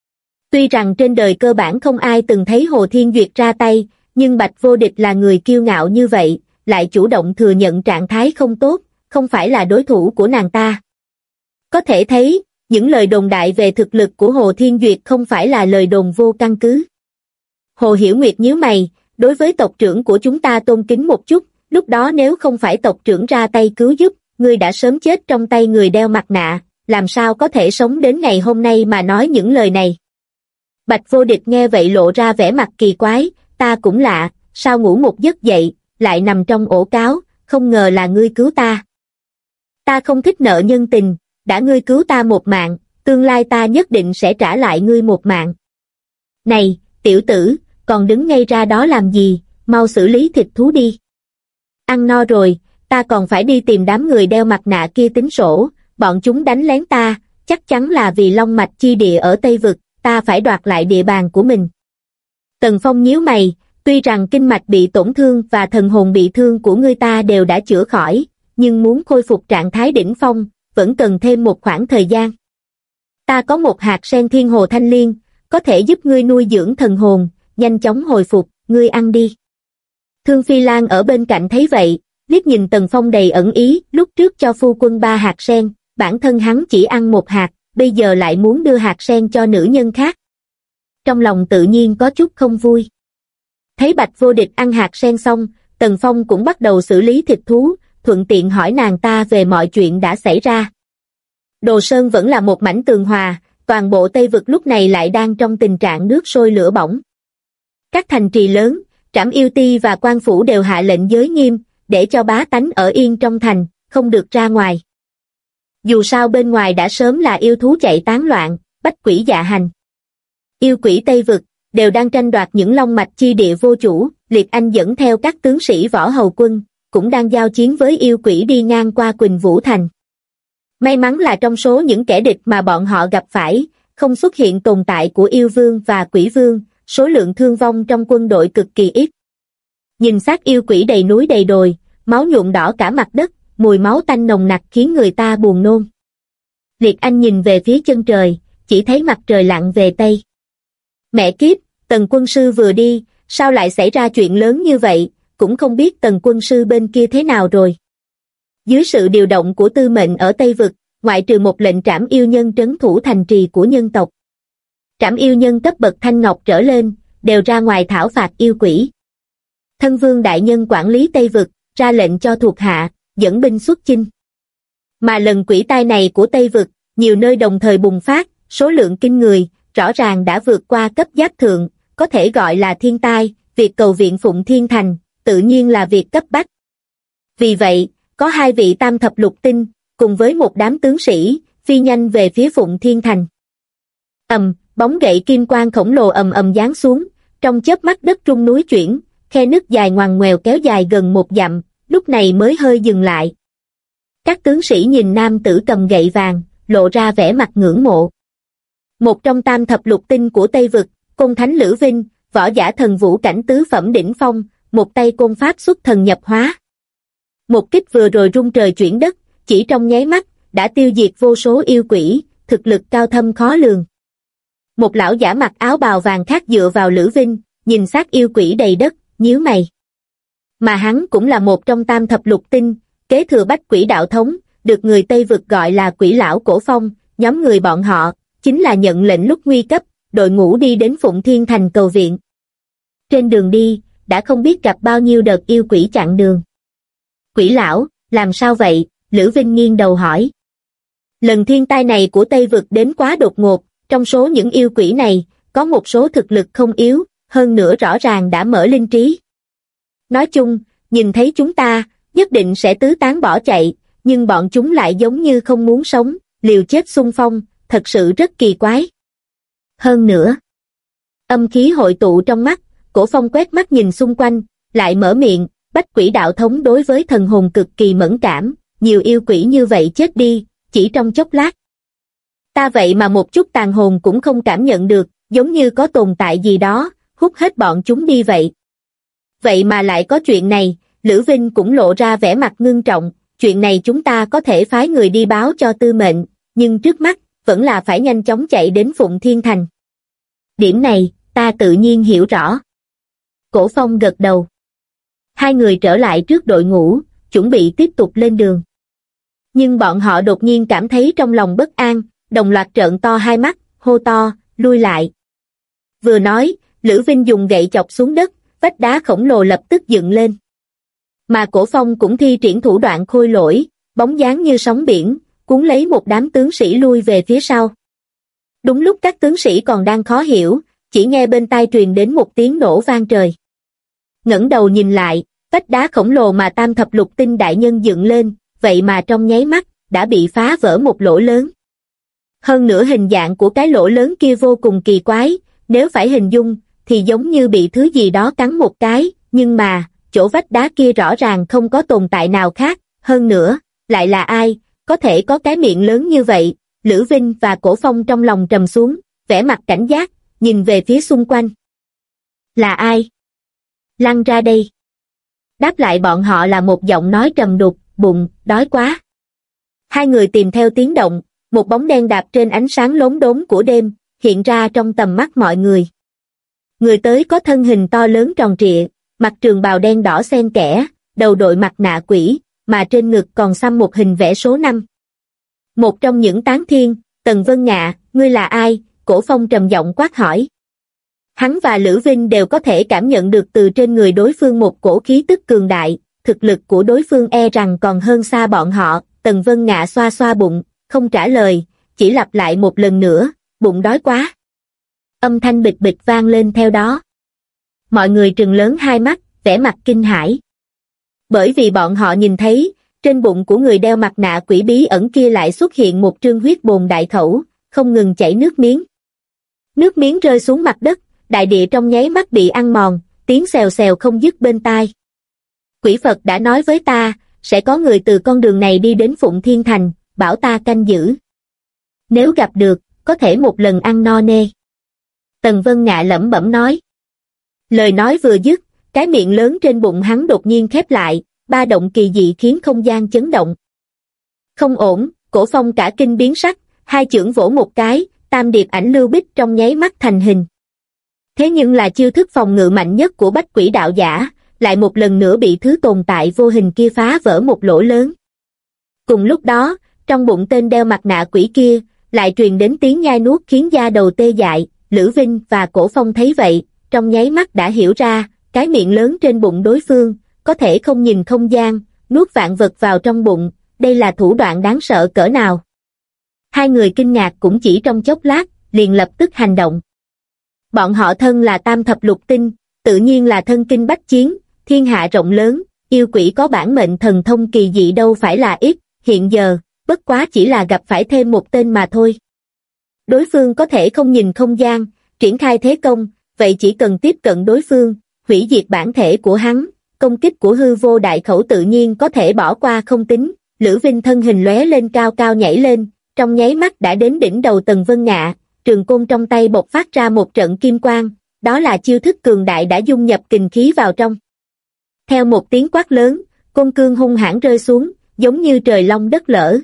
Tuy rằng trên đời cơ bản không ai từng thấy Hồ Thiên Duyệt ra tay, nhưng Bạch Vô Địch là người kiêu ngạo như vậy, lại chủ động thừa nhận trạng thái không tốt, không phải là đối thủ của nàng ta. Có thể thấy, những lời đồn đại về thực lực của Hồ Thiên Duyệt không phải là lời đồn vô căn cứ. Hồ Hiểu Nguyệt nhíu mày, đối với tộc trưởng của chúng ta tôn kính một chút, lúc đó nếu không phải tộc trưởng ra tay cứu giúp, ngươi đã sớm chết trong tay người đeo mặt nạ, làm sao có thể sống đến ngày hôm nay mà nói những lời này. Bạch Vô Địch nghe vậy lộ ra vẻ mặt kỳ quái, ta cũng lạ, sao ngủ một giấc dậy, lại nằm trong ổ cáo, không ngờ là ngươi cứu ta. Ta không thích nợ nhân tình, đã ngươi cứu ta một mạng, tương lai ta nhất định sẽ trả lại ngươi một mạng. Này, tiểu tử, còn đứng ngay ra đó làm gì, mau xử lý thịt thú đi. Ăn no rồi, ta còn phải đi tìm đám người đeo mặt nạ kia tính sổ, bọn chúng đánh lén ta, chắc chắn là vì long mạch chi địa ở Tây Vực, ta phải đoạt lại địa bàn của mình. Tần Phong nhíu mày, tuy rằng kinh mạch bị tổn thương và thần hồn bị thương của ngươi ta đều đã chữa khỏi, nhưng muốn khôi phục trạng thái đỉnh phong, vẫn cần thêm một khoảng thời gian. Ta có một hạt sen thiên hồ thanh liên, có thể giúp ngươi nuôi dưỡng thần hồn, nhanh chóng hồi phục, ngươi ăn đi. Thương Phi Lan ở bên cạnh thấy vậy, liếc nhìn Tần Phong đầy ẩn ý, lúc trước cho phu quân 3 hạt sen, bản thân hắn chỉ ăn 1 hạt, bây giờ lại muốn đưa hạt sen cho nữ nhân khác. Trong lòng tự nhiên có chút không vui. Thấy Bạch Vô Địch ăn hạt sen xong, Tần Phong cũng bắt đầu xử lý thịt thú, thuận tiện hỏi nàng ta về mọi chuyện đã xảy ra. Đồ Sơn vẫn là một mảnh tường hòa, toàn bộ Tây Vực lúc này lại đang trong tình trạng nước sôi lửa bỏng. Các thành trì lớn, Trảm Yêu Ti và Quan Phủ đều hạ lệnh giới nghiêm, để cho bá tánh ở yên trong thành, không được ra ngoài. Dù sao bên ngoài đã sớm là yêu thú chạy tán loạn, bách quỷ dạ hành. Yêu quỷ Tây Vực, đều đang tranh đoạt những long mạch chi địa vô chủ, Liệt Anh dẫn theo các tướng sĩ võ hầu quân, cũng đang giao chiến với yêu quỷ đi ngang qua Quỳnh Vũ Thành. May mắn là trong số những kẻ địch mà bọn họ gặp phải, không xuất hiện tồn tại của yêu vương và quỷ vương, số lượng thương vong trong quân đội cực kỳ ít. Nhìn xác yêu quỷ đầy núi đầy đồi, máu nhuộm đỏ cả mặt đất, mùi máu tanh nồng nặc khiến người ta buồn nôn. Liệt Anh nhìn về phía chân trời, chỉ thấy mặt trời lặn về Tây. Mẹ kiếp, Tần quân sư vừa đi, sao lại xảy ra chuyện lớn như vậy, cũng không biết Tần quân sư bên kia thế nào rồi. Dưới sự điều động của tư mệnh ở Tây Vực, ngoại trừ một lệnh trảm yêu nhân trấn thủ thành trì của nhân tộc. Trảm yêu nhân cấp bậc thanh ngọc trở lên, đều ra ngoài thảo phạt yêu quỷ. Thân vương đại nhân quản lý Tây Vực, ra lệnh cho thuộc hạ, dẫn binh xuất chinh. Mà lần quỷ tai này của Tây Vực, nhiều nơi đồng thời bùng phát, số lượng kinh người, rõ ràng đã vượt qua cấp giáp thượng, có thể gọi là thiên tai, việc cầu viện Phụng Thiên Thành, tự nhiên là việc cấp bách. Vì vậy, có 2 vị tam thập lục tinh, cùng với một đám tướng sĩ, phi nhanh về phía Phụng Thiên Thành. Bóng gậy kim quang khổng lồ ầm ầm giáng xuống, trong chớp mắt đất rung núi chuyển, khe nứt dài ngoằn ngoèo kéo dài gần 1 dặm, lúc này mới hơi dừng lại. Các tướng sĩ nhìn nam tử cầm gậy vàng, lộ ra vẻ mặt ngưỡng mộ. Một trong tam thập lục tinh của Tây Vực, Côn Thánh Lữ Vinh, võ giả thần vũ cảnh tứ phẩm đỉnh phong, một tay côn pháp xuất thần nhập hóa. Một kích vừa rồi rung trời chuyển đất, chỉ trong nháy mắt, đã tiêu diệt vô số yêu quỷ, thực lực cao thâm khó lường. Một lão giả mặc áo bào vàng khác dựa vào Lữ Vinh, nhìn xác yêu quỷ đầy đất, nhíu mày. Mà hắn cũng là một trong tam thập lục tinh, kế thừa bách quỷ đạo thống, được người Tây Vực gọi là quỷ lão cổ phong, nhóm người bọn họ, chính là nhận lệnh lúc nguy cấp, đội ngũ đi đến Phụng Thiên Thành cầu viện. Trên đường đi, đã không biết gặp bao nhiêu đợt yêu quỷ chặn đường. Quỷ lão, làm sao vậy? Lữ Vinh nghiêng đầu hỏi. Lần thiên tai này của Tây Vực đến quá đột ngột, trong số những yêu quỷ này, có một số thực lực không yếu, hơn nữa rõ ràng đã mở linh trí. Nói chung, nhìn thấy chúng ta, nhất định sẽ tứ tán bỏ chạy, nhưng bọn chúng lại giống như không muốn sống, liều chết xung phong, thật sự rất kỳ quái. Hơn nữa, âm khí hội tụ trong mắt, Cổ Phong quét mắt nhìn xung quanh, lại mở miệng, bách quỷ đạo thống đối với thần hồn cực kỳ mẫn cảm, nhiều yêu quỷ như vậy chết đi, chỉ trong chốc lát. Ta vậy mà một chút tàn hồn cũng không cảm nhận được, giống như có tồn tại gì đó, hút hết bọn chúng đi vậy. Vậy mà lại có chuyện này, Lữ Vinh cũng lộ ra vẻ mặt ngưng trọng, chuyện này chúng ta có thể phái người đi báo cho tư mệnh, nhưng trước mắt, vẫn là phải nhanh chóng chạy đến Phụng Thiên Thành. Điểm này, ta tự nhiên hiểu rõ. Cổ Phong gật đầu. 2 người trở lại trước đội ngũ, chuẩn bị tiếp tục lên đường. Nhưng bọn họ đột nhiên cảm thấy trong lòng bất an, đồng loạt trợn to hai mắt, hô to, lui lại. Vừa nói, Lữ Vinh dùng gậy chọc xuống đất, vách đá khổng lồ lập tức dựng lên. Mà Cổ Phong cũng thi triển thủ đoạn khôi lỗi, bóng dáng như sóng biển, cuốn lấy một đám tướng sĩ lui về phía sau. Đúng lúc các tướng sĩ còn đang khó hiểu, chỉ nghe bên tai truyền đến một tiếng nổ vang trời. Ngẩng đầu nhìn lại, vách đá khổng lồ mà Tam Thập Lục Tinh đại nhân dựng lên, vậy mà trong nháy mắt, đã bị phá vỡ một lỗ lớn. Hơn nữa hình dạng của cái lỗ lớn kia vô cùng kỳ quái, nếu phải hình dung, thì giống như bị thứ gì đó cắn một cái, nhưng mà, chỗ vách đá kia rõ ràng không có tồn tại nào khác, hơn nữa, lại là ai, có thể có cái miệng lớn như vậy. Lữ Vinh và Cổ Phong trong lòng trầm xuống, vẻ mặt cảnh giác, nhìn về phía xung quanh. Là ai? Lăn ra đây. Đáp lại bọn họ là một giọng nói trầm đục, bụng, đói quá. Hai người tìm theo tiếng động, một bóng đen đạp trên ánh sáng lốm đốm của đêm, hiện ra trong tầm mắt mọi người. Người tới có thân hình to lớn tròn trịa, mặc trường bào đen đỏ xen kẽ, đầu đội mặt nạ quỷ, mà trên ngực còn xăm một hình vẽ số 5. Một trong những tán thiên, Tần Vân Ngạ, ngươi là ai? Cổ Phong trầm giọng quát hỏi. Hắn và Lữ Vinh đều có thể cảm nhận được từ trên người đối phương một cổ khí tức cường đại, thực lực của đối phương e rằng còn hơn xa bọn họ. Tần Vân Ngạ xoa xoa bụng, không trả lời, chỉ lặp lại một lần nữa, bụng đói quá. Âm thanh bịch bịch vang lên theo đó. Mọi người trừng lớn hai mắt, vẻ mặt kinh hãi. Bởi vì bọn họ nhìn thấy, trên bụng của người đeo mặt nạ quỷ bí ẩn kia lại xuất hiện một trương huyết bồn đại khẩu, không ngừng chảy nước miếng. Nước miếng rơi xuống mặt đất, đại địa trong nháy mắt bị ăn mòn, tiếng xèo xèo không dứt bên tai. Quỷ Phật đã nói với ta, sẽ có người từ con đường này đi đến Phụng Thiên Thành, bảo ta canh giữ. Nếu gặp được, có thể một lần ăn no nê. Tần Vân Ngạ lẩm bẩm nói. Lời nói vừa dứt, cái miệng lớn trên bụng hắn đột nhiên khép lại, ba động kỳ dị khiến không gian chấn động. Không ổn, Cổ Phong cả kinh biến sắc, hai chưởng vỗ một cái, tam điệp ảnh lưu bích trong nháy mắt thành hình. Thế nhưng là chiêu thức phòng ngự mạnh nhất của Bách Quỷ đạo giả, lại một lần nữa bị thứ tồn tại vô hình kia phá vỡ một lỗ lớn. Cùng lúc đó, trong bụng tên đeo mặt nạ quỷ kia, lại truyền đến tiếng nhai nuốt khiến da đầu tê dại. Lữ Vinh và Cổ Phong thấy vậy, trong nháy mắt đã hiểu ra, cái miệng lớn trên bụng đối phương, có thể không nhìn không gian, nuốt vạn vật vào trong bụng, đây là thủ đoạn đáng sợ cỡ nào. Hai người kinh ngạc cũng chỉ trong chốc lát, liền lập tức hành động. Bọn họ thân là Tam Thập Lục Tinh, tự nhiên là thân kinh bách chiến, thiên hạ rộng lớn, yêu quỷ có bản mệnh thần thông kỳ dị đâu phải là ít, hiện giờ, bất quá chỉ là gặp phải thêm một tên mà thôi. Đối phương có thể không nhìn không gian, triển khai thế công, vậy chỉ cần tiếp cận đối phương, hủy diệt bản thể của hắn, công kích của hư vô đại khẩu tự nhiên có thể bỏ qua không tính. Lữ Vinh thân hình lóe lên cao cao nhảy lên, trong nháy mắt đã đến đỉnh đầu Tần Vân Ngạ, trường côn trong tay bộc phát ra một trận kim quang, đó là chiêu thức cường đại đã dung nhập kình khí vào trong. Theo một tiếng quát lớn, côn cương hung hãn rơi xuống, giống như trời long đất lở.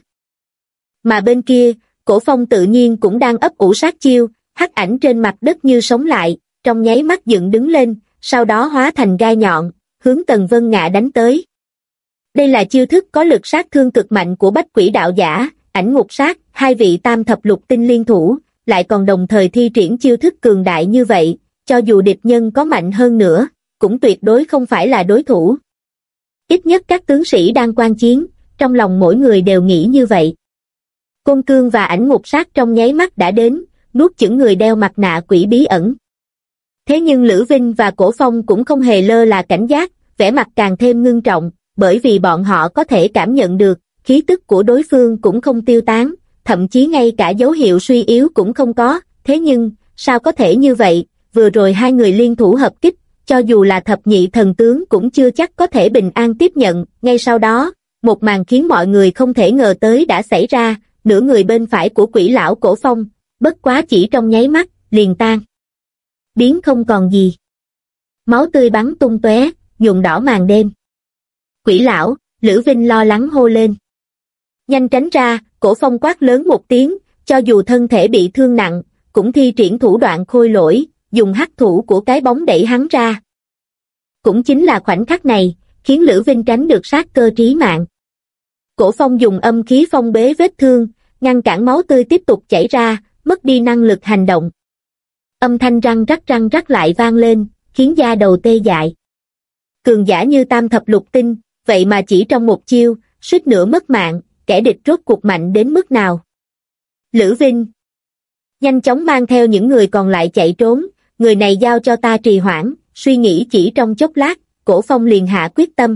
Mà bên kia, Cổ Phong tự nhiên cũng đang ấp ủ sát chiêu, hắc ảnh trên mặt đất như sống lại, trong nháy mắt dựng đứng lên, sau đó hóa thành gai nhọn, hướng Tần Vân Ngạ đánh tới. Đây là chiêu thức có lực sát thương cực mạnh của Bách Quỷ đạo giả, Ảnh Ngục Sát, hai vị Tam Thập Lục Tinh liên thủ, lại còn đồng thời thi triển chiêu thức cường đại như vậy, cho dù địch nhân có mạnh hơn nữa, cũng tuyệt đối không phải là đối thủ. Ít nhất các tướng sĩ đang quan chiến, trong lòng mỗi người đều nghĩ như vậy. Côn cương và Ảnh Ngục Sát trong nháy mắt đã đến, nuốt chửng người đeo mặt nạ quỷ bí ẩn. Thế nhưng Lữ Vinh và Cổ Phong cũng không hề lơ là cảnh giác, vẻ mặt càng thêm ngưng trọng, bởi vì bọn họ có thể cảm nhận được, khí tức của đối phương cũng không tiêu tán, thậm chí ngay cả dấu hiệu suy yếu cũng không có. Thế nhưng, sao có thể như vậy, vừa rồi hai người liên thủ hợp kích, cho dù là thập nhị thần tướng cũng chưa chắc có thể bình an tiếp nhận. Ngay sau đó, một màn khiến mọi người không thể ngờ tới đã xảy ra, nửa người bên phải của quỷ lão Cổ Phong, bất quá chỉ trong nháy mắt, liền tan biến không còn gì. Máu tươi bắn tung tóe, nhuộm đỏ màn đêm. Quỷ lão, Lữ Vinh lo lắng hô lên. Nhanh tránh ra, Cổ Phong quát lớn một tiếng, cho dù thân thể bị thương nặng, cũng thi triển thủ đoạn khôi lỗi, dùng hắc thủ của cái bóng đẩy hắn ra. Cũng chính là khoảnh khắc này, khiến Lữ Vinh tránh được sát cơ trí mạng. Cổ Phong dùng âm khí phong bế vết thương, ngăn cản máu tươi tiếp tục chảy ra, mất đi năng lực hành động. Âm thanh răng rắc lại vang lên, khiến da đầu tê dại. Cường giả như Tam Thập Lục Tinh, vậy mà chỉ trong một chiêu, suýt nữa mất mạng, kẻ địch rốt cuộc mạnh đến mức nào. Lữ Vinh nhanh chóng mang theo những người còn lại chạy trốn, người này giao cho ta trì hoãn, suy nghĩ chỉ trong chốc lát, Cổ Phong liền hạ quyết tâm.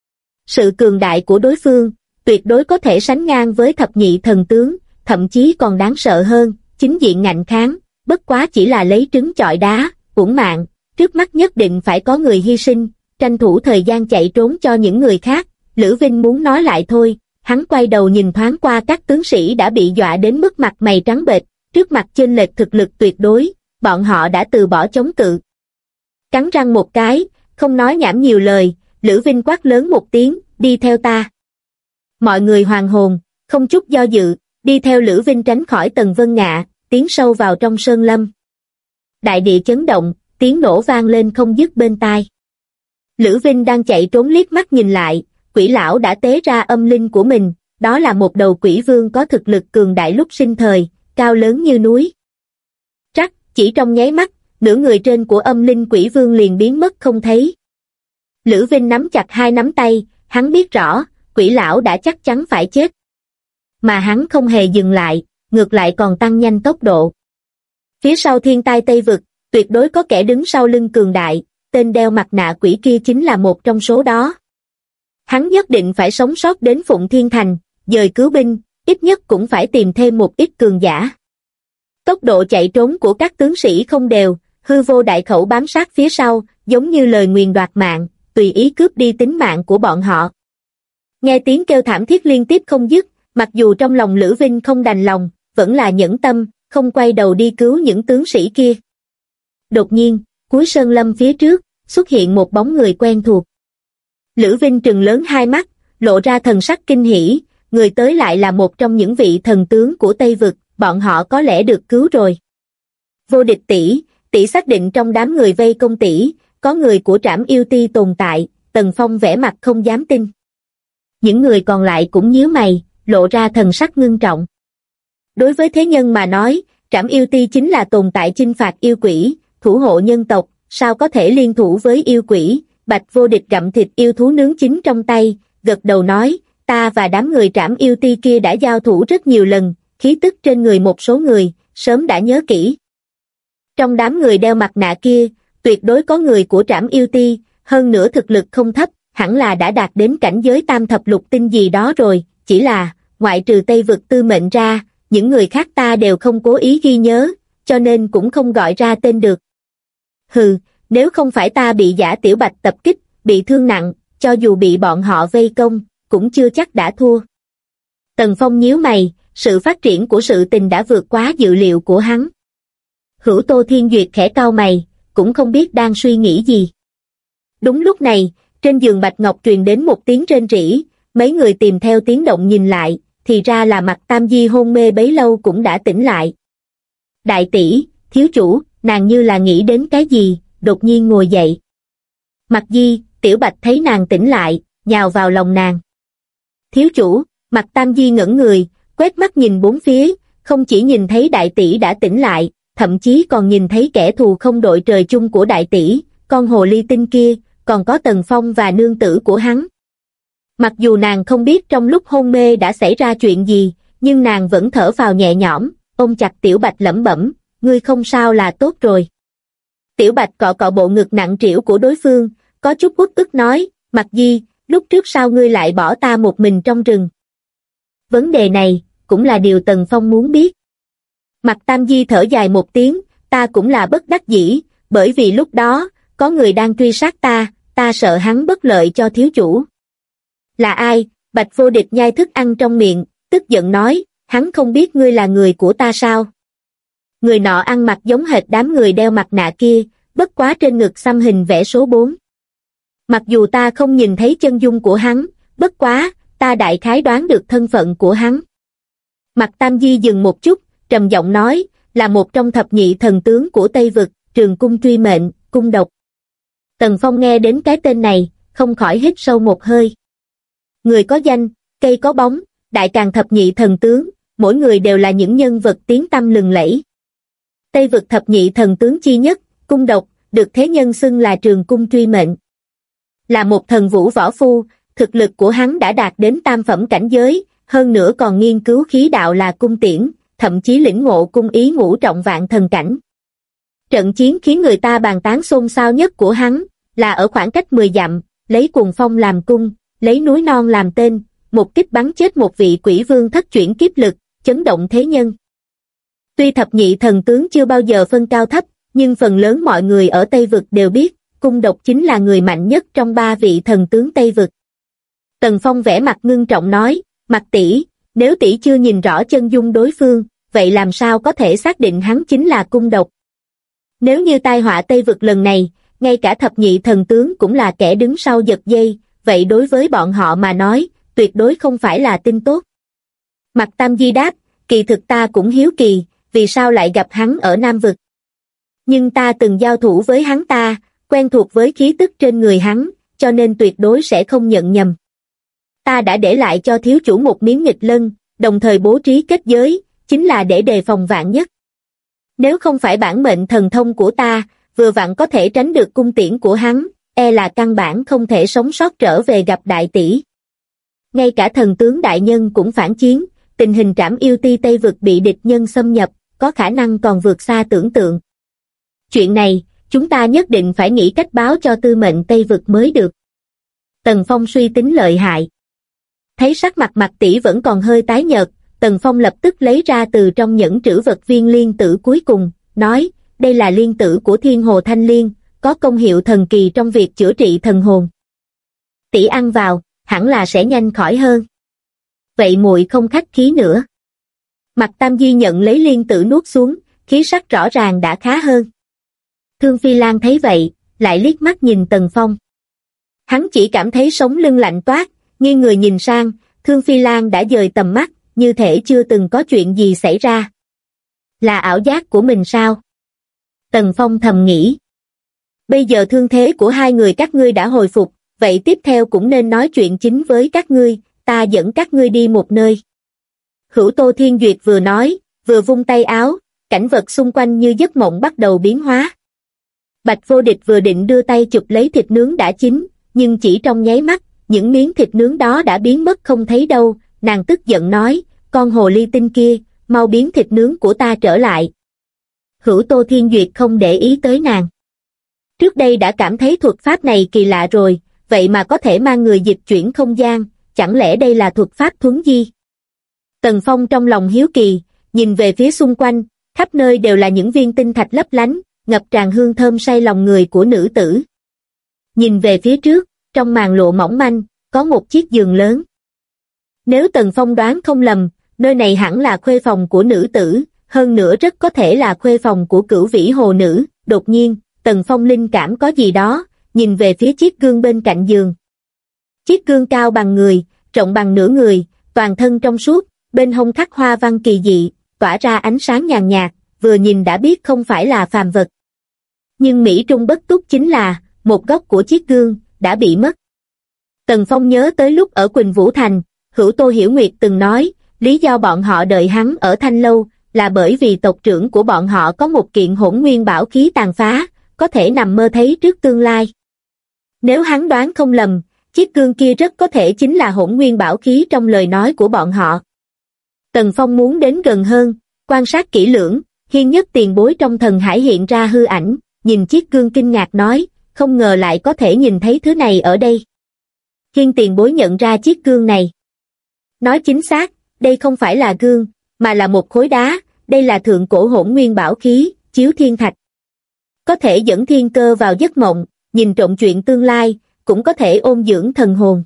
Sự cường đại của đối phương, tuyệt đối có thể sánh ngang với thập nhị thần tướng, thậm chí còn đáng sợ hơn, chính diện ngạnh kháng, bất quá chỉ là lấy trứng chọi đá, uổng mạng, trước mắt nhất định phải có người hy sinh, tranh thủ thời gian chạy trốn cho những người khác. Lữ Vinh muốn nói lại thôi, hắn quay đầu nhìn thoáng qua các tướng sĩ đã bị dọa đến mức mặt mày trắng bệch, trước mặt chênh lệch thực lực tuyệt đối, bọn họ đã từ bỏ chống cự. Cắn răng một cái, không nói nhảm nhiều lời, Lữ Vinh quát lớn một tiếng, đi theo ta. Mọi người hoàn hồn, không chút do dự, đi theo Lữ Vinh tránh khỏi Tần Vân Ngạ, tiến sâu vào trong sơn lâm. Đại địa chấn động, tiếng nổ vang lên không dứt bên tai. Lữ Vinh đang chạy trốn liếc mắt nhìn lại, quỷ lão đã tế ra âm linh của mình, đó là một đầu quỷ vương có thực lực cường đại lúc sinh thời, cao lớn như núi. Trắc, chỉ trong nháy mắt, nửa người trên của âm linh quỷ vương liền biến mất không thấy. Lữ Vinh nắm chặt hai nắm tay, hắn biết rõ, quỷ lão đã chắc chắn phải chết. Mà hắn không hề dừng lại, ngược lại còn tăng nhanh tốc độ. Phía sau thiên tai Tây Vực, tuyệt đối có kẻ đứng sau lưng cường đại, tên đeo mặt nạ quỷ kia chính là một trong số đó. Hắn nhất định phải sống sót đến Phụng Thiên Thành, dời cứu binh, ít nhất cũng phải tìm thêm một ít cường giả. Tốc độ chạy trốn của các tướng sĩ không đều, hư vô đại khẩu bám sát phía sau, giống như lời nguyền đoạt mạng, tùy ý cướp đi tính mạng của bọn họ. Nghe tiếng kêu thảm thiết liên tiếp không dứt, mặc dù trong lòng Lữ Vinh không đành lòng, vẫn là nhẫn tâm, không quay đầu đi cứu những tướng sĩ kia. Đột nhiên, cuối sơn lâm phía trước, xuất hiện một bóng người quen thuộc. Lữ Vinh trừng lớn hai mắt, lộ ra thần sắc kinh hỉ, người tới lại là một trong những vị thần tướng của Tây Vực, bọn họ có lẽ được cứu rồi. Vô Địch tỷ, tỷ xác định trong đám người vây công tỷ, có người của Trảm Yêu Ti tồn tại, Tần Phong vẻ mặt không dám tin. Những người còn lại cũng nhíu mày, lộ ra thần sắc ngưng trọng. Đối với thế nhân mà nói, Trảm Yêu Ti chính là tồn tại chinh phạt yêu quỷ, thủ hộ nhân tộc, sao có thể liên thủ với yêu quỷ. Bạch Vô Địch gặm thịt yêu thú nướng chín trong tay, gật đầu nói, ta và đám người Trảm Yêu Ti kia đã giao thủ rất nhiều lần, khí tức trên người một số người, sớm đã nhớ kỹ. Trong đám người đeo mặt nạ kia, tuyệt đối có người của Trảm Yêu Ti, hơn nữa thực lực không thấp, hẳn là đã đạt đến cảnh giới tam thập lục tinh gì đó rồi, chỉ là, ngoại trừ Tây Vực Tư Mệnh ra, những người khác ta đều không cố ý ghi nhớ, cho nên cũng không gọi ra tên được. Hừ, nếu không phải ta bị Giả Tiểu Bạch tập kích, bị thương nặng, cho dù bị bọn họ vây công, cũng chưa chắc đã thua. Tần Phong nhíu mày, sự phát triển của sự tình đã vượt quá dự liệu của hắn. Hữu Tô Thiên Duyệt khẽ cau mày, cũng không biết đang suy nghĩ gì. Đúng lúc này, trên giường Bạch Ngọc truyền đến một tiếng rên rỉ, mấy người tìm theo tiếng động nhìn lại, thì ra là Mạc Tam Di hôn mê bấy lâu cũng đã tỉnh lại. Đại tỷ, thiếu chủ, nàng như là nghĩ đến cái gì, đột nhiên ngồi dậy. Mạc Di, Tiểu Bạch thấy nàng tỉnh lại, nhào vào lòng nàng. Thiếu chủ, Mạc Tam Di ngẩn người, quét mắt nhìn bốn phía, không chỉ nhìn thấy đại tỷ đã tỉnh lại, thậm chí còn nhìn thấy kẻ thù không đội trời chung của đại tỷ, con hồ ly tinh kia, còn có Tần Phong và nương tử của hắn. Mặc dù nàng không biết trong lúc hôn mê đã xảy ra chuyện gì, nhưng nàng vẫn thở phào nhẹ nhõm, ôm chặt Tiểu Bạch lẩm bẩm, ngươi không sao là tốt rồi. Tiểu Bạch cọ cọ bộ ngực nặng trĩu của đối phương, có chút uất ức nói, Mạc Di, lúc trước sao ngươi lại bỏ ta một mình trong rừng? Vấn đề này, cũng là điều Tần Phong muốn biết. Mạc Tam Di thở dài một tiếng, ta cũng là bất đắc dĩ, bởi vì lúc đó, có người đang truy sát ta sợ hắn bất lợi cho thiếu chủ. Là ai? Bạch Vô Địch nhai thức ăn trong miệng, tức giận nói, hắn không biết ngươi là người của ta sao? Người nọ ăn mặc giống hệt đám người đeo mặt nạ kia, bất quá trên ngực xăm hình vẽ số 4. Mặc dù ta không nhìn thấy chân dung của hắn, bất quá, ta đại khái đoán được thân phận của hắn. Mạc Tam Di dừng một chút, trầm giọng nói, là một trong thập nhị thần tướng của Tây Vực, Trường Cung Truy Mệnh, Cung Độc. Tần Phong nghe đến cái tên này, không khỏi hít sâu một hơi. Người có danh, cây có bóng, đại càng thập nhị thần tướng, mỗi người đều là những nhân vật tiếng tăm lừng lẫy. Tây Vực thập nhị thần tướng chi nhất, Cung Độc, được thế nhân xưng là Trường Cung Truy Mệnh. Là một thần vũ võ phu, thực lực của hắn đã đạt đến tam phẩm cảnh giới, hơn nữa còn nghiên cứu khí đạo là cung tiễn, thậm chí lĩnh ngộ cung ý ngũ trọng vạn thần cảnh. Trận chiến khiến người ta bàn tán xôn xao nhất của hắn, là ở khoảng cách 10 dặm, lấy cuồng phong làm cung, lấy núi non làm tên, một kích bắn chết một vị quỷ vương thất chuyển kiếp lực, chấn động thế nhân. Tuy thập nhị thần tướng chưa bao giờ phân cao thấp, nhưng phần lớn mọi người ở Tây Vực đều biết, Cung Độc chính là người mạnh nhất trong 3 vị thần tướng Tây Vực. Tần Phong vẻ mặt ngưng trọng nói, Mạc tỷ, nếu tỷ chưa nhìn rõ chân dung đối phương, vậy làm sao có thể xác định hắn chính là Cung Độc? Nếu như tai họa Tây Vực lần này, ngay cả thập nhị thần tướng cũng là kẻ đứng sau giật dây, vậy đối với bọn họ mà nói, tuyệt đối không phải là tin tốt. Mạc Tam Di đáp, kỳ thực ta cũng hiếu kỳ, vì sao lại gặp hắn ở Nam Vực. Nhưng ta từng giao thủ với hắn ta, quen thuộc với khí tức trên người hắn, cho nên tuyệt đối sẽ không nhận nhầm. Ta đã để lại cho thiếu chủ một miếng nghịch lân, đồng thời bố trí kết giới, chính là để đề phòng vạn nhất. Nếu không phải bản mệnh thần thông của ta, vừa vặn có thể tránh được cung tiễn của hắn, e là căn bản không thể sống sót trở về gặp đại tỷ. Ngay cả thần tướng đại nhân cũng phản chiến, tình hình Trảm Yêu Ti Tây Vực bị địch nhân xâm nhập, có khả năng còn vượt xa tưởng tượng. Chuyện này, chúng ta nhất định phải nghĩ cách báo cho tư mệnh Tây Vực mới được. Tần Phong suy tính lợi hại. Thấy sắc mặt Mạc tỷ vẫn còn hơi tái nhợt, Tần Phong lập tức lấy ra từ trong nhẫn trữ vật viên liên tử cuối cùng, nói, đây là liên tử của Thiên Hồ Thanh Liên, có công hiệu thần kỳ trong việc chữa trị thần hồn. Tỷ ăn vào, hẳn là sẽ nhanh khỏi hơn. Vậy muội không khách khí nữa. Mạc Tam Di nhận lấy liên tử nuốt xuống, khí sắc rõ ràng đã khá hơn. Thương Phi Lan thấy vậy, lại liếc mắt nhìn Tần Phong. Hắn chỉ cảm thấy sống lưng lạnh toát, nghiêng người nhìn sang, Thương Phi Lan đã dời tầm mắt, như thể chưa từng có chuyện gì xảy ra. Là ảo giác của mình sao? Tần Phong thầm nghĩ. Bây giờ thương thế của hai người các ngươi đã hồi phục, vậy tiếp theo cũng nên nói chuyện chính với các ngươi, ta dẫn các ngươi đi một nơi. Hữu Tô Thiên Duyệt vừa nói, vừa vung tay áo, cảnh vật xung quanh như giấc mộng bắt đầu biến hóa. Bạch Vô Địch vừa định đưa tay chụp lấy thịt nướng đã chín, nhưng chỉ trong nháy mắt, những miếng thịt nướng đó đã biến mất không thấy đâu, nàng tức giận nói, con hồ ly tinh kia, mau biến thịt nướng của ta trở lại. Hữu Tô Thiên Duyệt không để ý tới nàng. Trước đây đã cảm thấy thuật pháp này kỳ lạ rồi, vậy mà có thể mang người dịch chuyển không gian, chẳng lẽ đây là thuật pháp thuấn di? Tần Phong trong lòng hiếu kỳ, nhìn về phía xung quanh, khắp nơi đều là những viên tinh thạch lấp lánh, ngập tràn hương thơm say lòng người của nữ tử. Nhìn về phía trước, trong màn lộ mỏng manh, có một chiếc giường lớn. Nếu Tần Phong đoán không lầm, nơi này hẳn là khuê phòng của nữ tử, hơn nữa rất có thể là khuê phòng của Cửu Vĩ Hồ Nữ. Đột nhiên, Tần Phong linh cảm có gì đó, nhìn về phía chiếc gương bên cạnh giường. Chiếc gương cao bằng người, rộng bằng nửa người, toàn thân trong suốt, bên hông khắc hoa văn kỳ dị, tỏa ra ánh sáng nhàn nhạt, vừa nhìn đã biết không phải là phàm vật. Nhưng mỹ trung bất túc chính là, một góc của chiếc gương, đã bị mất. Tần Phong nhớ tới lúc ở Quỳnh Vũ Thành, Hữu Tô Hiểu Nguyệt từng nói, lý do bọn họ đợi hắn ở Thanh Lâu, là bởi vì tộc trưởng của bọn họ có một kiện hỗn nguyên bảo khí tàn phá, có thể nằm mơ thấy trước tương lai. Nếu hắn đoán không lầm, chiếc gương kia rất có thể chính là hỗn nguyên bảo khí trong lời nói của bọn họ. Tần Phong muốn đến gần hơn, quan sát kỹ lưỡng, Hiên Nhất tiền bối trong thần hải hiện ra hư ảnh, nhìn chiếc gương kinh ngạc nói, không ngờ lại có thể nhìn thấy thứ này ở đây. Hiên tiền bối nhận ra chiếc gương này. Nói chính xác, đây không phải là gương, mà là một khối đá, đây là thượng cổ hỗn nguyên bảo khí, chiếu thiên thạch. Có thể dẫn thiên cơ vào giấc mộng, nhìn trộm chuyện tương lai, cũng có thể ôn dưỡng thần hồn.